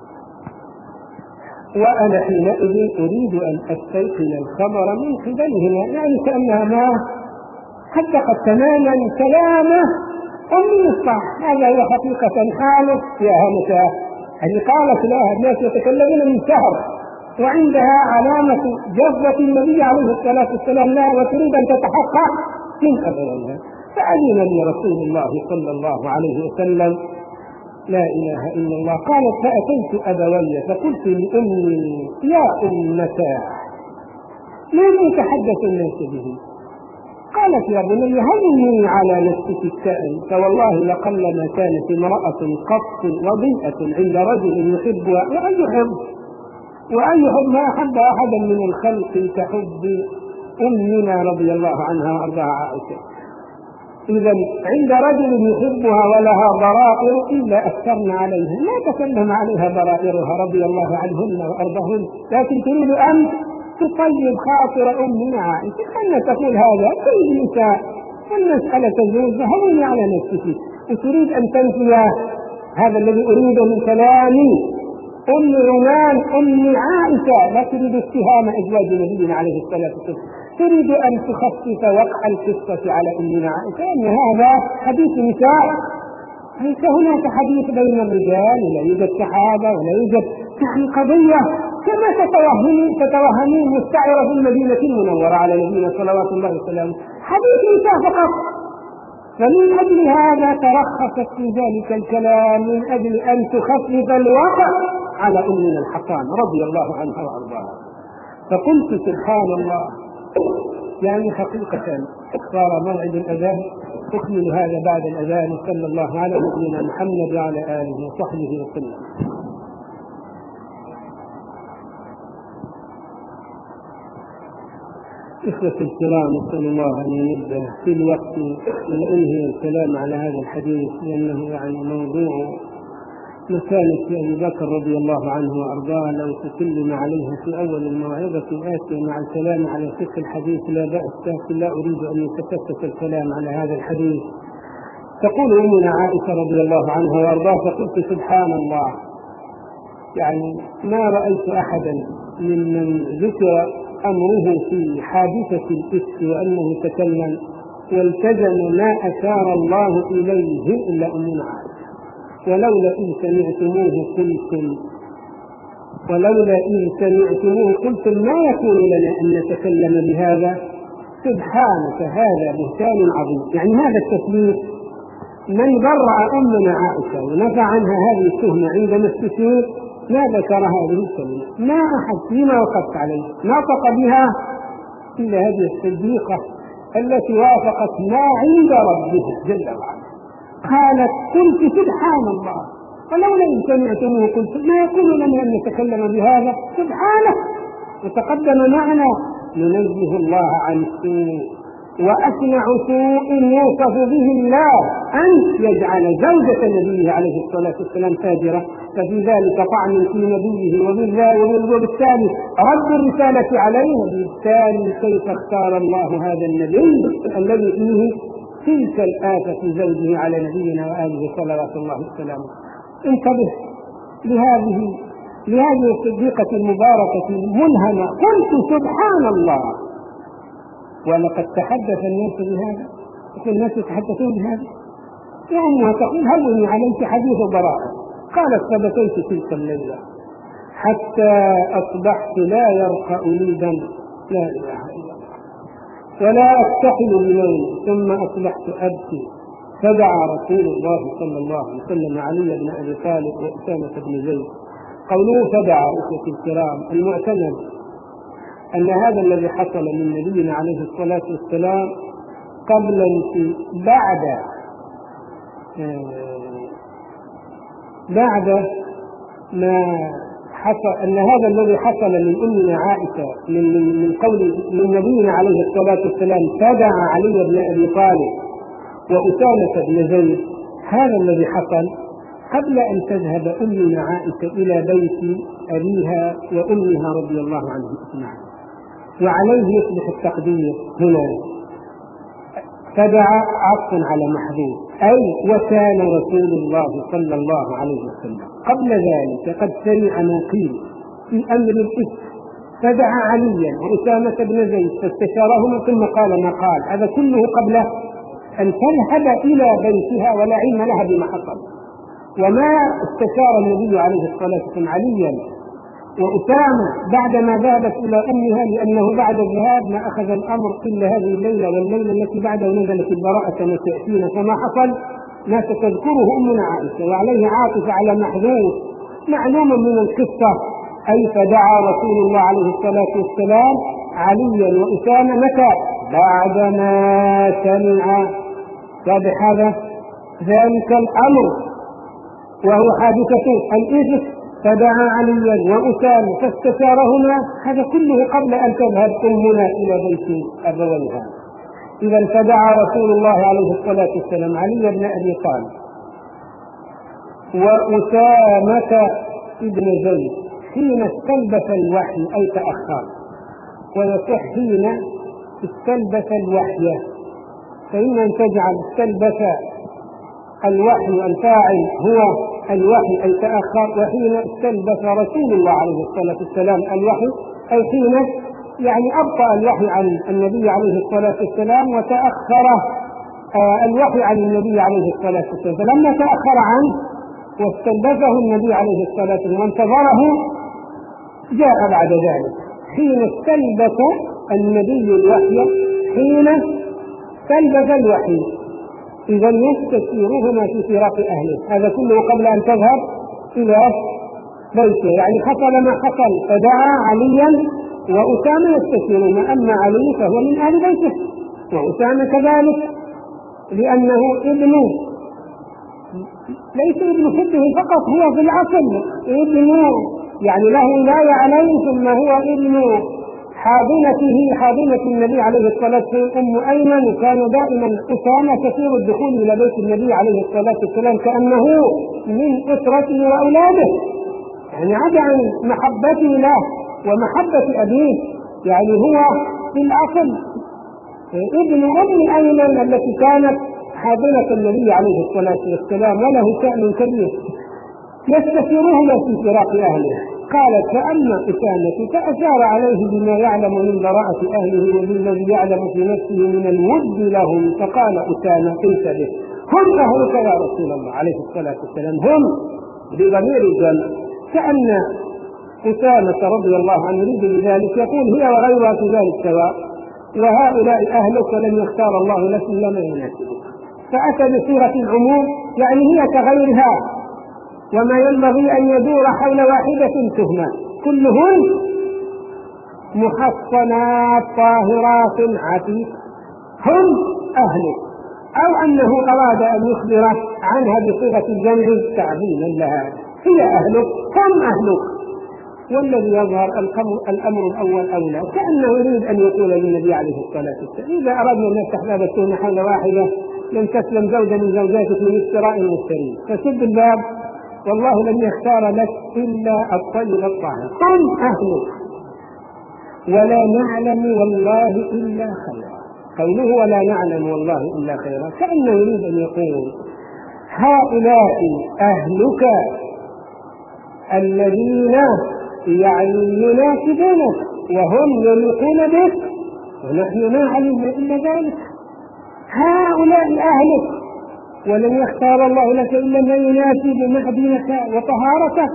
وأنا حينئذ أريد أن أستيقن الخبر من قبلهما، يعني كأنها ما صدقت تماما كلامه أم مصطح. هذا هو حقيقة حاله يا هنتاه. يعني قالت لها الناس يتكلمون من شهر وعندها علامة جذبة النبي عليه الصلاة والسلام لها وتريد أن تتحقق من أبويها. فأذن لي رسول الله صلى الله عليه وسلم لا إله إلا الله. قالت فأتيت أبوي فقلت لأمي يا أمتاه ماذا يتحدث الناس به؟ قالت يا بني هلني على نفسك السائل، فوالله لقلما كانت امرأة قط وضيئة عند رجل يحبها وأن يحب وأن يحب ما أحب أحدا من الخلق كحب أمنا رضي الله عنها وأرضاها عائشة. إذا عند رجل يحبها ولها ضرائر إلا أكثرنا عليها، ما تكلم عليها ضرائرها رضي الله عنهن وأرضهن، لكن تريد أن تطيب خاطر أمنا عائشة. أن تقول هذا كل النساء والمسألة زوجة هون على نفسك، وتريد أن تنفي هذا الذي أريد من كلامي أم عمان أم عائشة. لا تريد اتهام أزواج النبي عليه الصلاة والسلام، تريد أن تخفف وقع القصة على أمنا عائشة أن هذا حديث نساء، ليس هناك حديث بين الرجال ولا يوجد صحابة ولا يوجد يعني قضية كما تتوهمين تتوهمين مستعرة في المدينة المنورة على نبينا صلوات الله وسلامه، حديث نساء فقط. فمن أجل هذا ترخصت في ذلك الكلام من أجل أن تخفف الواقع على أمنا الحصان رضي الله عنها وأرضاها. فقلت سبحان الله، يعني حقيقة صار موعد الأذان، أكمل هذا بعد الأذان. صلى الله على نبينا محمد وعلى آله وصحبه وسلم. إخوة الكرام، نسأل الله أن يمد في الوقت وننهي الكلام على هذا الحديث، لأنه يعني موضوع مكانة أبي بكر رضي الله عنه وأرضاه لو تكلم عليها في أول الموعظة الآتية مع الكلام على فقه الحديث لا بأس، لكن لا أريد أن يتكتف الكلام على هذا الحديث. تقول أمنا عائشة رضي الله عنها وأرضاه فقلت سبحان الله، يعني ما رأيت أحدا ممن ذكر أمره في حادثة الإفك وأنه تكلم والتزم ما أشار الله إليه إلا أمنا عائشة. ولولا إن سمعتموه قلتم ولولا إن سمعتموه قلتم ما يكون لنا أن نتكلم بهذا، سبحانك هذا بهتان عظيم. يعني هذا التثبيت من برأ أمنا عائشة ونفع عنها هذه التهمة عندما استثنيت ما ذكر هذه الكلمة، ما أحد فيما وقفت عليه نطق بها إلا هذه الصديقة التي وافقت ما عند ربها جل وعلا. قالت قلت سبحان الله ولولا إن سمعتموه قلت ما يكون لنا أن نتكلم بهذا، سبحانه. وتقدم معنا ننزه الله عن السوء، وأسمع سوء يوصف به الله أن يجعل زوجة نبيه عليه الصلاة والسلام فاجرة، ففي ذلك طعن في نبيه وبالتالي رد الرسالة عليه، وبالتالي كيف اختار الله هذا النبي الذي فيه تلك الآفة في زوجه على نبينا وآله صلوات الله وسلامه. انتبه لهذه لهذه الصديقة المباركة الملهمة. قلت سبحان الله، ولقد تحدث الناس بهذا، الناس يتحدثون بهذا. يعني تقول هوني عليك حديث براءة. قالت فبكيت تلك الليلة حتى أصبحت لا يرقى لي دم، لا إله إلا الله، ولا أستحل بنوم، ثم أصبحت أبكي. فدعا رسول الله صلى الله عليه وسلم علي بن أبي طالب وأسامة بن زيد. قوله فدعا أخوتي الكرام، المعتمد أن هذا الذي حصل من نبينا عليه الصلاة والسلام قبل بعد بعد ما حصل، أن هذا الذي حصل من أمنا عائشة من من قول من نبينا عليه الصلاة والسلام فدعا علي بن أبي طالب وأسامة بن زيد، هذا الذي حصل قبل أن تذهب أمنا عائشة إلى بيت أبيها وأمها رضي الله عنهم أجمعين. وعليه يصبح التقدير هنا فدعا عطفا على محذوف، أي وكان رسول الله صلى الله عليه وسلم قبل ذلك قد سمع ما قيل في أمر الإفك، فدعا عليا وأسامة بن زيد فاستشارهما ثم قال ما قال. هذا كله قبل أن تذهب إلى بيتها ولا علم لها بما حصل. وما استشار النبي عليه الصلاة والسلام عليا وأسامة بعدما ذهبت إلى أمها، لأنه بعد الذهاب ما أخذ الأمر إلا هذه الليلة والليلة التي بعدها نزلت البراءة كما تأتينا. فما حصل ما ستذكره أمنا عائشة، وعليه عاطف على محذوف معلوم من القصة. أي فدعا رسول الله عليه الصلاة والسلام عليا وأسامة متى؟ بعدما سمع واضح هذا ذلك الأمر وهو حادثة الإفك، فدعا عليا وأسامة فاستشارهما. هذا كله قبل أن تذهب أمنا إلى بيت أبويها. إذا فدعا رسول الله عليه الصلاة والسلام علي بن أبي طالب وأسامة بن زيد حين استلبث الوحي أي تأخر، ويصح حين استلبث الوحي، فإن أن تجعل استلبث الوحي الفاعل هو الوحي أي تأخر، وحين استلبث رسول الله عليه الصلاة والسلام الوحي أي حين يعني أبطأ الوحي عن النبي عليه الصلاة والسلام وتأخر آه الوحي عن النبي عليه الصلاة والسلام. فلما تأخر عنه واستلبثه النبي عليه الصلاة والسلام وانتظره جاء بعد ذلك حين استلبث النبي الوحي حين استلبث الوحي. إذا يستشيرهما في فراق أهله. هذا كله قبل أن تذهب إلى بيته، يعني حصل ما حصل فدعا عليا وأسامة يستشيرهما. أما علي فهو من أهل بيته وأسامة كذلك، لأنه ابن ليس ابن حبه فقط، هو في الأصل ابن يعني له ولاية عليه، ثم هو ابن حاضنته حاضنة النبي عليه الصلاة والسلام أم أيمن. وكان دائما أسامة كثير الدخول إلى بيت النبي عليه الصلاة والسلام كأنه من أسرته وأولاده، يعني عدا عن محبته له ومحبة أبيه، يعني هو في الأصل ابن أم أيمن التي كانت حاضنة النبي عليه الصلاة والسلام وله شأن كبير. يستثيرون في فراق أهله. قالت فأما أسامة فأشار عليه بما يعلم من براءة أهله وبالذي يعلم في نفسه من الود لهم، فقال أسامة انتبه هم أهلك يا رسول الله عليه الصلاة والسلام، هم بضمير الجمع، كأن أسامة رضي الله عنه يريد بذلك يقول هي وغيرها في ذلك سواء، وهؤلاء أهلك ولم يختار الله لك إلا ما يناسبك، فأتى بصيغة العموم يعني هي كغيرها، وما ينبغي أن يدور حول واحدة تهمة، كلهن محصنات طاهرات عفيف هم أهلك، أو أنه أراد أن يخبر عنها بصيغة الجمع تعظيما لها، هي أهلك هم أهلك. والذي يظهر الأمر الأول أولى، كأنه يريد أن يقول للنبي عليه الصلاة والسلام إذا أردنا أن نفتح باب التهمة حول واحدة لم تسلم زوجة من زوجاتك من افتراء المفترين، فسد الباب والله لم يختار لك إلا الطيب الطاهر، هم أهلك ولا نعلم والله إلا خيرا. قوله ولا نعلم والله إلا خيرا كأنه يريد أن يقول هؤلاء أهلك الذين يعني يناسبونك وهم يليقون بك ونحن ما علمنا إلا ذلك، هؤلاء أهلك ولم يختار الله لك إلا ما يناسب معدنك وطهارتك.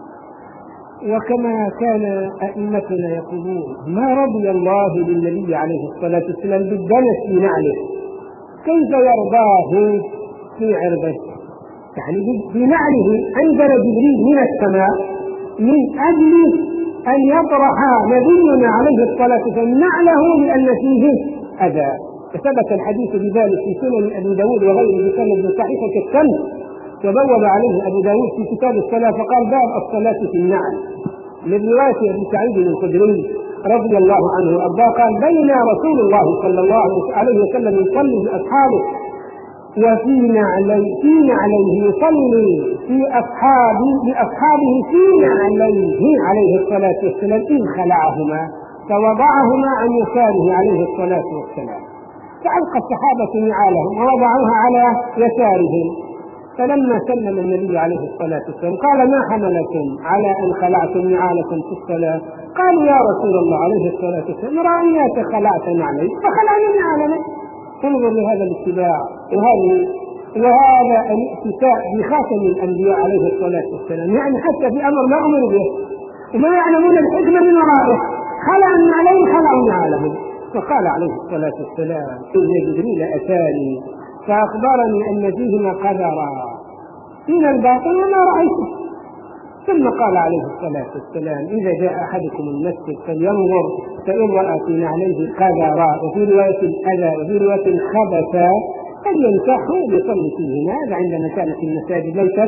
وكما كان أئمتنا يقولون ما رضي الله للنبي عليه الصلاة والسلام بالدنس في نعله كيف يرضاه في عرضه، يعني بنعله أنزل جبريل من السماء من أجل أن يطرح نبينا عليه الصلاة والسلام نعله لأن فيه أذى، وثبت الحديث بذلك في سنن أبي داود وغيره بسند صحيح كالسند، وبوب عليه أبو داود في كتاب الصلاة فقال باب الصلاة في النعل، من رواية أبي سعيد الخدري رضي الله عنه وأرضاه قال بينا رسول الله صلى الله عليه وسلم يصلي بأصحابه وفي نعليه في نعليه يصلي في أصحابه بأصحابه في نعليه عليه الصلاة والسلام إذ خلعهما فوضعهما عن يساره عليه الصلاة والسلام، فألقى الصحابة نعالهم ووضعوها على يسارهم، فلما سلم النبي عليه الصلاة والسلام قال ما حملكم على أن خلعتم نعالكم في الصلاة؟ قالوا يا رسول الله عليه الصلاة والسلام رأيناك خلعت نعليك فخلعنا نعالنا. انظر لهذا الاتباع وهذه وهذا الاتساء بخاتم الأنبياء عليه الصلاة والسلام، يعني حتى في أمر لا أمر به وما يعلمون الحكمة من ورائه خلعوا نعلين خلعوا نعالهم. فقال عليه الصلاة والسلام إن جبريل أتاني فأخبرني أن فيهما قدرا من الباطل وما رأيته، ثم قال عليه الصلاة والسلام إذا جاء أحدكم المسجد فلينظر فإن رأى في نعليه قدرا وفي رواية الأذى وفي رواية خبثا فليمسحه ويصلي فيهما. هذا عندما كانت المساجد ليست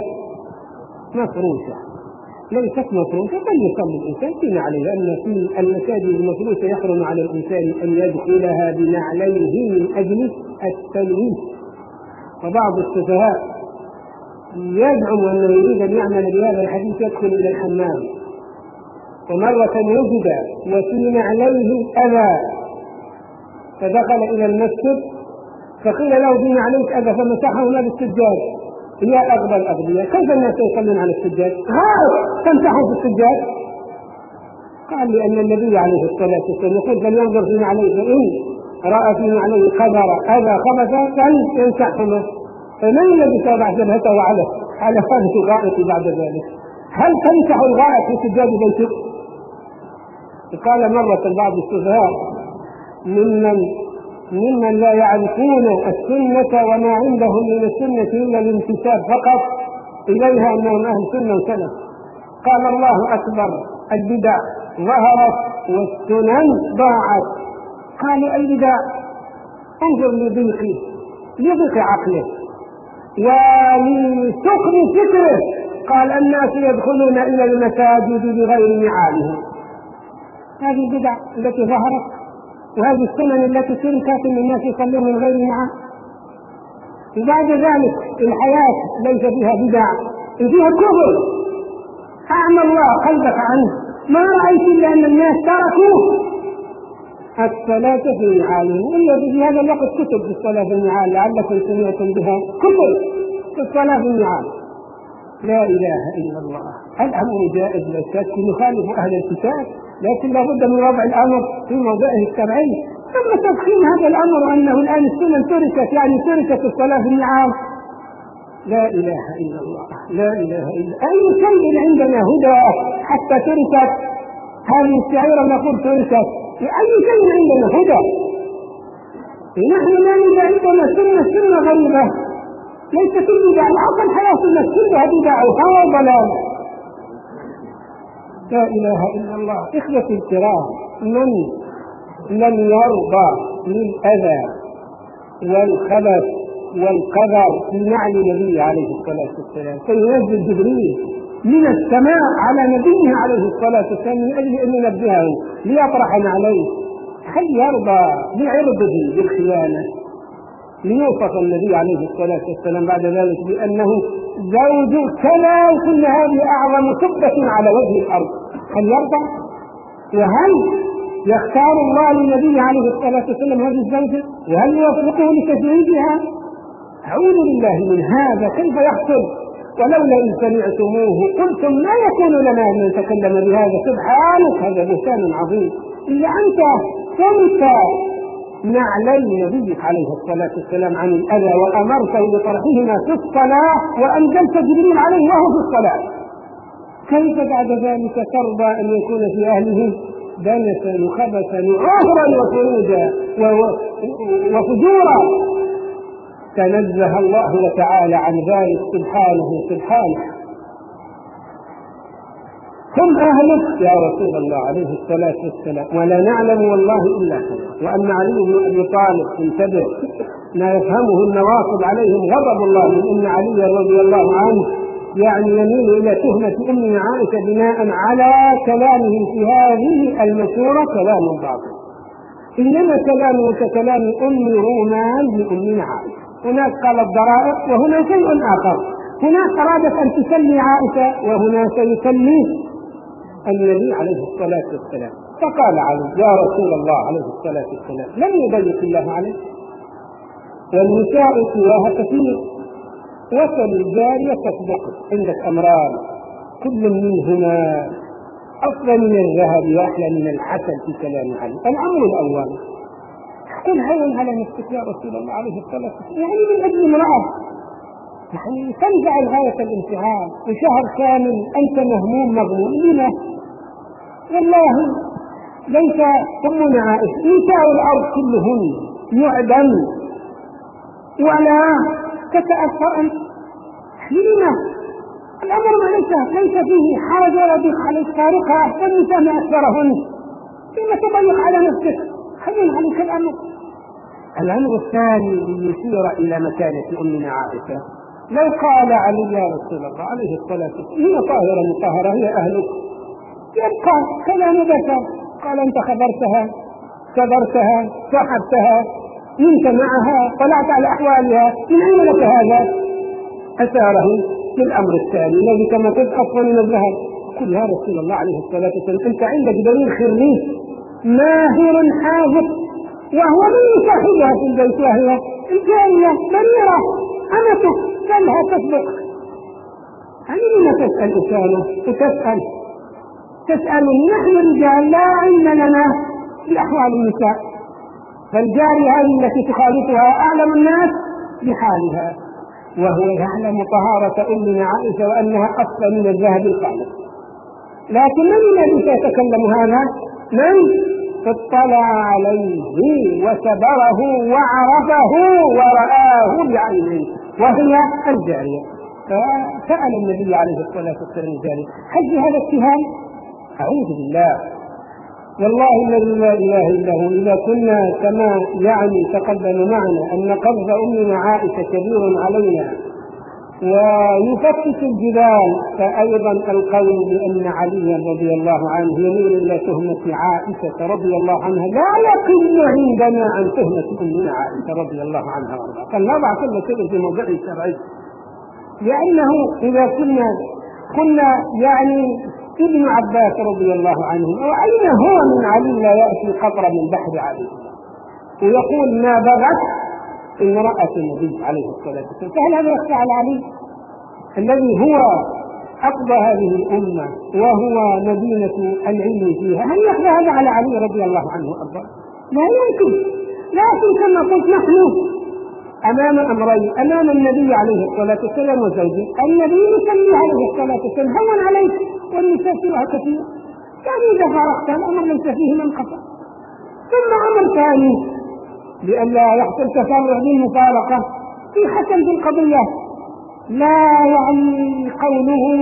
مفروشة ليست مفروشة بل يصلي الإنسان في نعليه، لأن في المساجد المفروشة يحرم على الإنسان أن يدخلها بنعليه من أجل التلويث. وبعض السفهاء يزعم أنه يريد أن يعمل بهذا الحديث يدخل إلى الحمام، ومرة وجد وفي نعليه أذى فدخل إلى المسجد فقيل له في نعليك أذى فمسحهما بالسجاد. يا أغبى الأغبياء كيف الناس يصلون على السجاد؟ ها تمسحوا في السجاد؟ قال لأن النبي عليه الصلاة والسلام يقول فلينظر في نعليه فإن رأى في نعليه قدر أذى خبثا فليمسحهما. فمن الذي تابع جبهته على على فمه الغائط بعد ذلك؟ هل تمسح الغائط في سجاد بيتك؟ قال مرة بعض السفهاء ممن ممن لا يعرفون السنة وما عندهم من السنة إلا الانتساب فقط إليها أنهم أهل سنة وسلف، قال الله أكبر البدع ظهرت والسنن ضاعت. قال أي بدع؟ انظر لضيقه لضيق عقله ولسخن فكره، قال الناس يدخلون إلى المساجد بغير نعالهم. هذه البدع التي ظهرت وهذه السنن التي تركت من الناس يصلون من غير نعال. وبعد ذلك الحياة ليس فيها بدع فيها كفر، أعمى الله قلبك عنه ما رأيت إلا أن الناس تركوا الصلاة في نعالهم. إلا في هذا الوقت كتب في الصلاة في النعال لعلكم سمعتم بها، كتب في الصلاة في النعال لا إله إلا الله. الأمر جائز لا شك يخالف أهل الكتاب، لكن لابد من وضع الأمر في موضعه الشرعي. ثم تفخيم هذا الأمر أنه الآن السنن تركت، يعني تركت الصلاة في النعام. لا إله إلا الله، لا إله إلا أي شيء عندنا هدى حتى تركت هذه الشعيرة نقول تركت. أي شيء عندنا هدى، نحن ما نجد عندنا سنة سنة غريبة ليس كل بدع، الأصل حياة سنة كلها بدع وهوى ضلال. لا إله إلا الله. إخوتي الكرام، من لم يرضى للأذى والخبث والقذر في نعل النبي عليه الصلاة والسلام فينزل جبريل من السماء على نبيه عليه الصلاة والسلام من أجل أن ينبهه ليطرح عليه. هل يرضى لعرضه بالخيانة ليوصف النبي عليه الصلاة والسلام بعد ذلك بأنه زوج كذا وكل هذه أعظم سبة على وجه الأرض؟ هل يرضى؟ وهل يختار الله للنبي عليه الصلاة والسلام هذه الزوجة؟ وهل يوفقه لتزويجها؟ أعوذ بالله من هذا، كيف يحصل؟ ولولا إن سمعتموه قلتم لا يكون لنا أن نتكلم بهذا، سبحانك هذا بهتان عظيم. إلا أنت كنت نعلي نبيك عليه الصلاة والسلام عن الأذى وأمرته بطرحهما في الصلاة وأنزلت جبريل عليه وهو في الصلاة، كيف بعد ذلك ترضى أن يكون في أهله دنسا وخبثا وعهرا وفروجا وفجورا؟ تنزه الله تعالى عن ذلك سبحانه سبحانه. هم أهلك يا رسول الله عليه الصلاة والسلام، ولا نعلم والله إلا خير. وأن علي بن أبي طالب انتبه ما يفهمه النواصب عليهم غضب الله من أن علي رضي الله عنه يعني يميل إلى تهمة أم عائشة بناء على كلامه في هذه المشورة كلام باطل، إنما كلامه ككلام أم رومان لأم عائشة. هناك قالت ضرائب وهنا شيء آخر، هناك أرادت أن تسلي عائشة وهنا سيسلي النبي عليه الصلاة والسلام. فقال علي يا رسول الله عليه الصلاة والسلام لم يضيق الله عليه، والنساء سواها كثير، وصل الجارية تصدق. عندك أمران كل منهما أفضل من الذهب وأحلى من العسل في كلام علي. الأمر الأول قل هون على نفسك يا رسول الله عليه الصلاة والسلام، يعني من أجل امرأة يعني تنزع غاية الانفعال وشهر كامل أنت مهموم مغموم لما؟ والله ليس أمنا عائشة نساء الأرض كلهن يعدم ولا تتأثر أنت لما؟ الأمر ليس ليس فيه حرج ولا ضيق عليك، فارقها فالنساء ما أكثرهن، لما تضيق على نفسك؟ خلين عليك الأمر. الأمر الثاني ليشير إلى مكانة أمنا عائشة، لو قال علي يا رسول الله عليه الصلاة والسلام هي طاهرة مطهرة هي أهلك، يبقى كلام بشر. قال أنت خبرتها كبرتها صاحبتها كنت معها طلعت على أحوالها، من أين لك هذا؟ أثاره للأمر الثاني الذي كما قلت أصلا من الذهب. قل يا رسول الله عليه الصلاة والسلام أنت عندك دليل خريج ماهر حاذق وهو من يصاحبها في البيت وهي الجارية بريرة أمتك كلها تسبق، يعني لما تسأل إنسانه وتسأل تسأل نحن الرجال لا علم لنا بأحوال النساء، فالجارية هذه التي تخالطها أعلم الناس بحالها، وهو يعلم طهارة أمنا عائشة وأنها أصلا من الذهب الخالص. لكن من الذي سيتكلم هذا؟ من اطلع عليه وسبره وعرفه ورآه بعينه وهي الجارية. فسأل النبي عليه الصلاة والسلام الجارية هل هذا اتهام؟ أعوذ بالله والله الذي لا إله إلا هو، إذا كنا كما يعني تقدم معنا أن قبض أمنا عائشة كبير علينا ويفتش الجبال، فأيضا القول بأن علي رضي الله عنه يميل إلى تهمة عائشة رضي الله عنها لا يقل عندنا عن تهمة أمنا عائشة رضي الله عنها وارضاها. فلنضع كل شيء في موضعه الشرعي، لأنه إذا كنا كنا يعني ابن عباس رضي الله عنه وأين هو من علي لا يأتي قطرة من بحر علي ويقول ما بغت امرأة النبي عليه الصلاة والسلام، فهل هذا يخفى على علي؟ الذي هو أقضى هذه الأمة وهو مدينة العلم فيها، هل يخفى هذا على علي رضي الله عنه وأرضاه؟ لا يمكن. لكن كما قلت نحن أمام أمرين، أمام النبي عليه الصلاة والسلام وزوجه. النبي يصلي عليه الصلاة والسلام هون عليك، والنساء فيها كثير، يعني إذا فارقت الأمر ليس فيه منقطع. ثم أمر ثاني لئلا يحصل تفرع بالمفارقة في حسن بالقضية، لا يعني قوله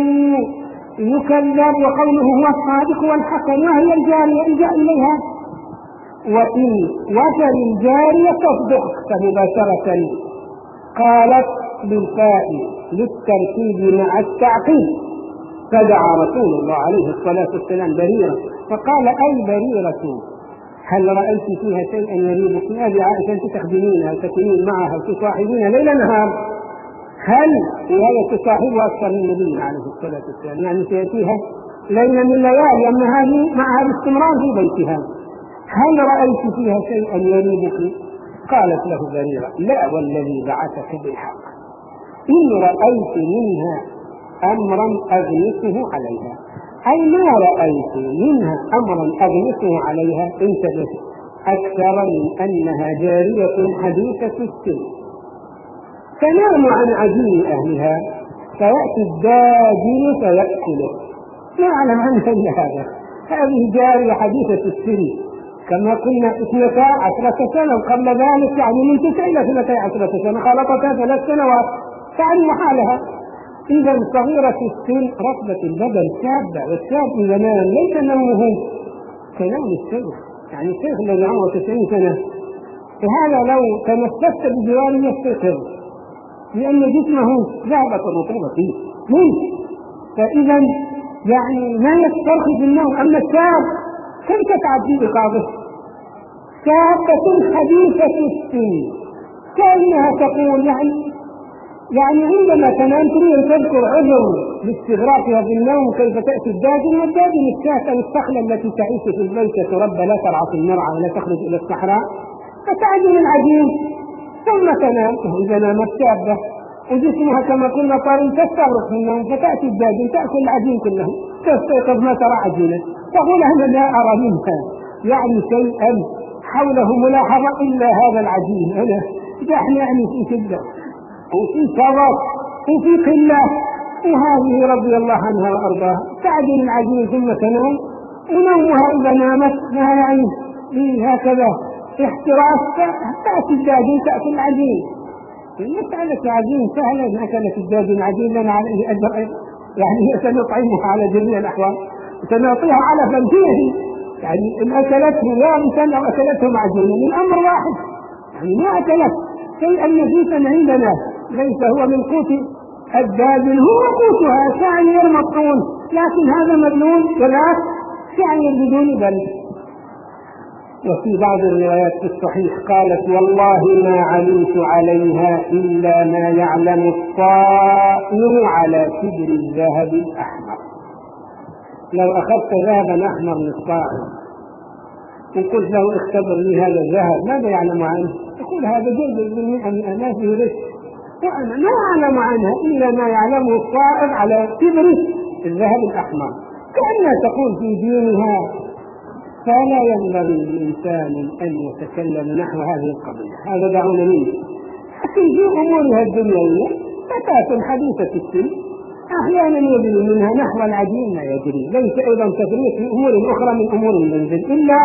يكذب وقوله هو الصادق والحسن، وهي الجارية إلجأ إليها، وإن وصل الجارية تصدق مباشرة. قالت بالفاء للتركيب مع التعقيب، فدعا رسول الله عليه الصلاة والسلام بريرة فقال: أي بريرة، هل رأيت فيها شيئا يريبك؟ هذه عائشة أنت تخدمينها وتكونين معها وتصاحبين ليل نهار، هل وهي تصاحب أكثر من النبي عليه الصلاة والسلام، يعني سيأتيها ليلة من الليالي، أما هذه معها باستمرار في بيتها، هل رأيت فيها شيئا يريبك؟ قالت له بريرة: لا والذي بعثك بالحق، إن رأيت منها أمرا أغمسه عليها، أي ما رأيت منها أمرا أغمسه عليها انتبه أكثر من أنها جارية حديثة السن تنام عن عجين أهلها فيأتي الداجن فيأكله، لا أعلم عنها إلا هذا. هذه جارية حديثة السن كما قلنا اثنتا عشرة سنة، وقبل ذلك يعني من تسع إلى اثنتي عشرة سنة، خلطتها ثلاث سنوات، تعلم حالها. إذا صغيرة السن رطبة البدن شابة، والشاب إذا نام ليس نومه كنوم الشيخ، يعني الشيخ الذي عمره تسعين سنة فهذا لو تنفست بجواره يستيقظ، لأن جسمه ذهبت الرطوبة فيه منه، فإذا يعني ما يسترخي في النوم. أما الشاب كم تتعب في إيقاظه؟ شابة حديثة السن كأنها تقول يعني يعني عندما تنام تريد أن تذكر عذر لاستغراقها في النوم كيف تأتي الداجن، والداجن الشاة الصخلة التي تعيش في البيت تربى لا ترعى في المرعى ولا تخرج إلى الصحراء، فتعجن العجين ثم تنام. إذا نامت شابة وجسمها كما قلنا طري تستغرق في النوم، فتأتي الداجن تأكل العجين كله، تستيقظ ما ترى عجينة، تقول أنا لا أرى منها يعني شيئا حوله ملاحظة إلا هذا العجين، أنا نحن يعني في شدة وفي صبر وفي قلة. وهذه رضي الله عنها وأرضاها تعجن العجين ثم تنام، ونومها إذا نامت لا يعني هكذا احتراس، تأتي الداجن تأكل العجين. مسألة عجين سهلة، إن أكلت الداجن عجين لنا عليه أجر، يعني سنطعمها على جميع الأحوال، سنعطيها على فيه، يعني إن أكلته يابسا أو أكلته معجونا من أمر واحد، يعني ما أكلت شيئا نفيسا عندنا ليس هو من قوت الداجن، هو قوتها شعير مطحون، لكن هذا مبلول وذاك شعير بدون بل. وفي بعض الروايات في الصحيح قالت: والله ما علمت عليها إلا ما يعلم الطائر على كبر الذهب الأحمر. لو أخذت ذهبا أحمر للطائر وقلت له اختبر لي هذا الذهب ماذا يعلم عنه؟ يقول هذا جلد من الناس يرش، وأنا ما أعلم عنها إلا ما يعلمه الطائر على كبر الذهب الأحمر. كأنها تقول في دينها فلا ينبغي لإنسان أن يتكلم نحو هذه القضية، هذا دعونا منه. لكن في أمورها الدنيوية فتاة حديثة السن أحيانا يجري منها نحو العجين ما يجري، ليس أيضا تفريق في أمور أخرى من أمور المنزل إلا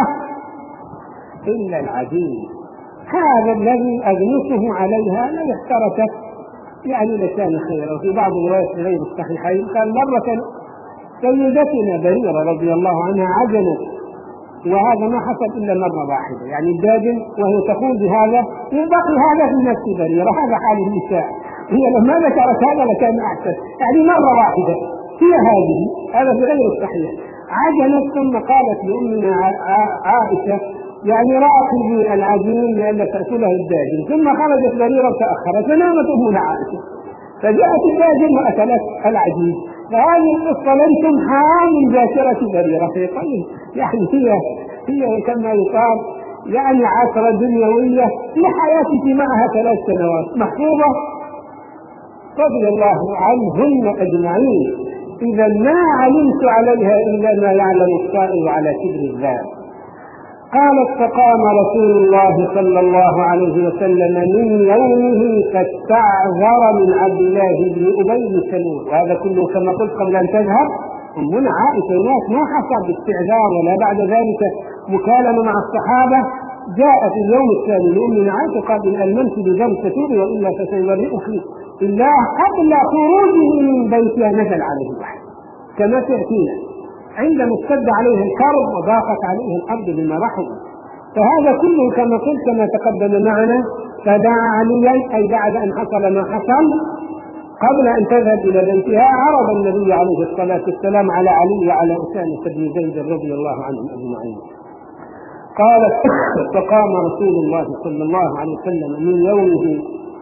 إلا العجين. هذا الذي أغمسه عليها لو احتركت يعني لكان خيرا. وفي بعض الروايات غير الصحيحين قال: مرة سيدتنا بريرة رضي الله عنها عجنت، وهذا ما حصل إلا مرة واحدة، يعني الداجن وهي تقول بهذا يبقي هذا في نفس بريرة، هذا حال النساء، هي لما ذكرت هذا لكان أحسن، يعني مرة واحدة هي هذه، هذا في غير الصحيح. عجنت ثم قالت لأمنا عائشة يعني راقبي العجين لأن تأكله الداجن، ثم خرجت بريرة وتأخرت فنامت أمنا عائشة، فجاءت الداجن وأكلت العجين. فهذه القصة لم تمحى من ذاكرة بريرة في طيب، يعني هي هي كما يقال يعني عشرة دنيوية لحياتك معها ثلاث سنوات محفوظة رضي الله عنهن أجمعين. إذا ما علمت عليها إلا ما يعلم الصائر على كبر الذات. قالت فقام رسول الله صلى الله عليه وسلم من يومه فاستعذر من عبد الله بن أبي بن سلول. وهذا كله كما قلت قبل أن تذهب أمنا عائشة الناس ما حصل باستعذار ولا بعد ذلك مكالمة مع الصحابة. جاء في اليوم الثاني لأمنا عائشة قال إن ألممت بذنب فتوبي وإلا فسيبرئك إلا قبل خروجه من بيتها نزل عليه الوحي كما تأتينا عندما اشتد عليه الكرب وضاقت عليه الأرض بما رحمه. فهذا كله كما قلت كما تقدم معنا. فدعا عليا أي بعد أن حصل ما حصل قبل أن تذهب إلى بيتها عرض النبي عليه الصلاة والسلام على علي وعلى أسامة بن زيد رضي الله عنهم أجمعين. قالت فقام رسول الله صلى الله عليه وسلم من يومه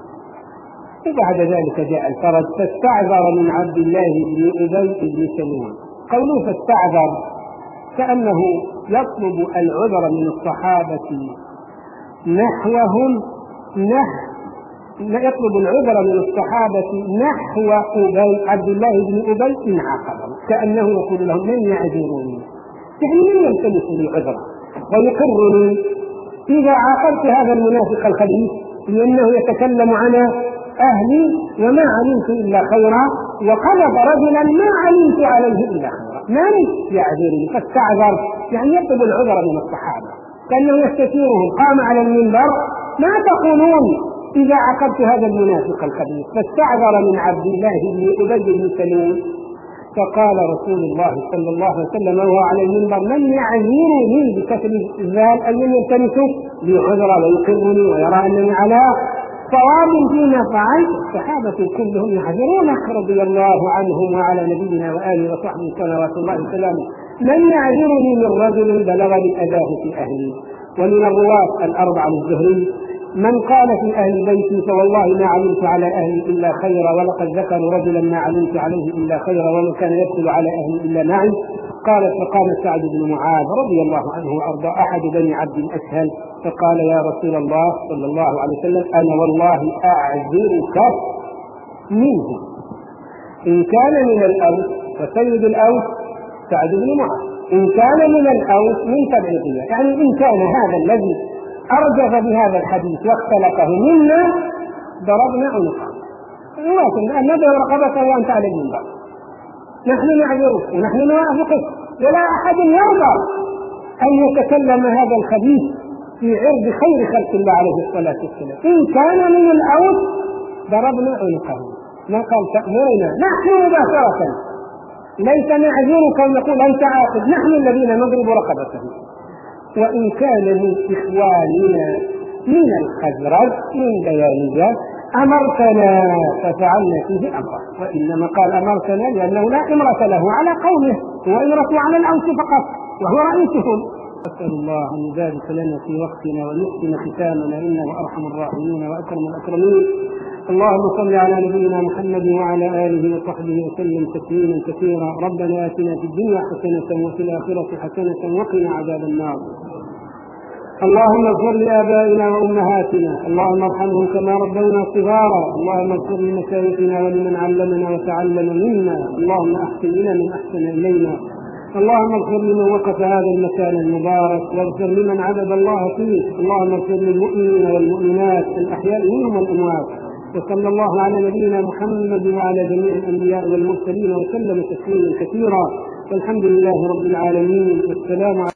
وبعد ذلك جاء الفرج فاستعذر من عبد الله بن أبي بن سلول. قوله فاستعذر كأنه يطلب العذر من الصحابة نحوهم نحو يطلب العذر من الصحابة نحو أبي عبد الله بن أبي إن عاقبهم كأنه يقول لهم من يعذروني يعني من يلتمس لي عذرا ويقرني إذا عاقبت هذا المنافق الخبيث لأنه يتكلم عن أهلي وما علمت إلا خيرا وقلب رجلا ما علمت عليه إلا خيرا من يعذرني. فاستعذر يعني يطلب العذر من الصحابة كأنه يستشيرهم. قام على المنبر ما تقولون إذا عاقبت هذا المنافق الخبيث. فاستعذر من عبد الله بن أبي بن سلول. فقال رسول الله صلى الله عليه وسلم وهو على المنبر من يعذرني بكسر الذال أن يلتمس لي عذرا ويقرني ويرى أنني على صواب فيما فعلت. الصحابة كلهم يعذرونك رضي الله عنهم وعلى نبينا وآله وصحبه صلوات الله وسلامه. من يعذرني من رجل بلغني أذاه في أهلي. ومن الرواة الأربعة الزهري من قال في أهل بيتي فوالله ما علمت على أهلي إلا خيرا ولقد ذكروا رجلا ما علمت عليه إلا خيرا ومن كان يدخل على أهلي إلا معي. قالت فقام سعد بن معاذ رضي الله عنه وأرضى أحد بني عبد الأسهل فقال يا رسول الله صلى الله عليه وسلم أنا والله أعذرك منه إن كان من الأوس فسيد الأوس سعد بن معاذ إن كان من الأوس من تبعيضية يعني إن كان هذا الذي أرجف بهذا الحديث واختلقه منا ضربنا عنقه لكن أن ندعو رقبته وأنت على المنبر نحن نعذرك ونحن نوافقك ولا أحد يرضى أن يتكلم هذا الخبيث في عرض خير خلق الله عليه الصلاة والسلام. إن كان من الأوس ضربنا عنقه. ما قال تأمرنا نحن مباشرة ليس نعذرك ونقول أنت عاقب نحن الذين نضرب رقبته. وإن كان من إخواننا من الخزرج من بيانية أمرتنا ففعلنا فيه أمره. وإنما قال أمرتنا لأنه لا إمرة له على قومه هو إمرة على الأوس فقط وهو رئيسهم. أسأل الله أن يبارك لنا في وقتنا ويحسن ختامنا إنه أرحم الراحمين وأكرم الأكرمين. اللهم صل على نبينا محمد وعلى آله وصحبه وسلم تسليما كثيرا. ربنا آتنا في الدنيا حسنة وفي الآخرة حسنة وقنا عذاب النار. اللهم اغفر لآبائنا وأمهاتنا اللهم ارحمهم كما ربونا صغارا. اللهم اغفر لمشايخنا ولمن علمنا وتعلم منا. اللهم أحسن لنا من أحسن إلينا. اللهم اغفر لمن وقف هذا المكان المبارك واغفر لمن عبد الله فيه. اللهم اغفر للمؤمنين والمؤمنات الأحياء منهم والأموات. وصلى الله على نبينا محمد وعلى جميع الأنبياء والمرسلين وسلم تسليما كثيرا والحمد لله رب العالمين. والسلام عليكم.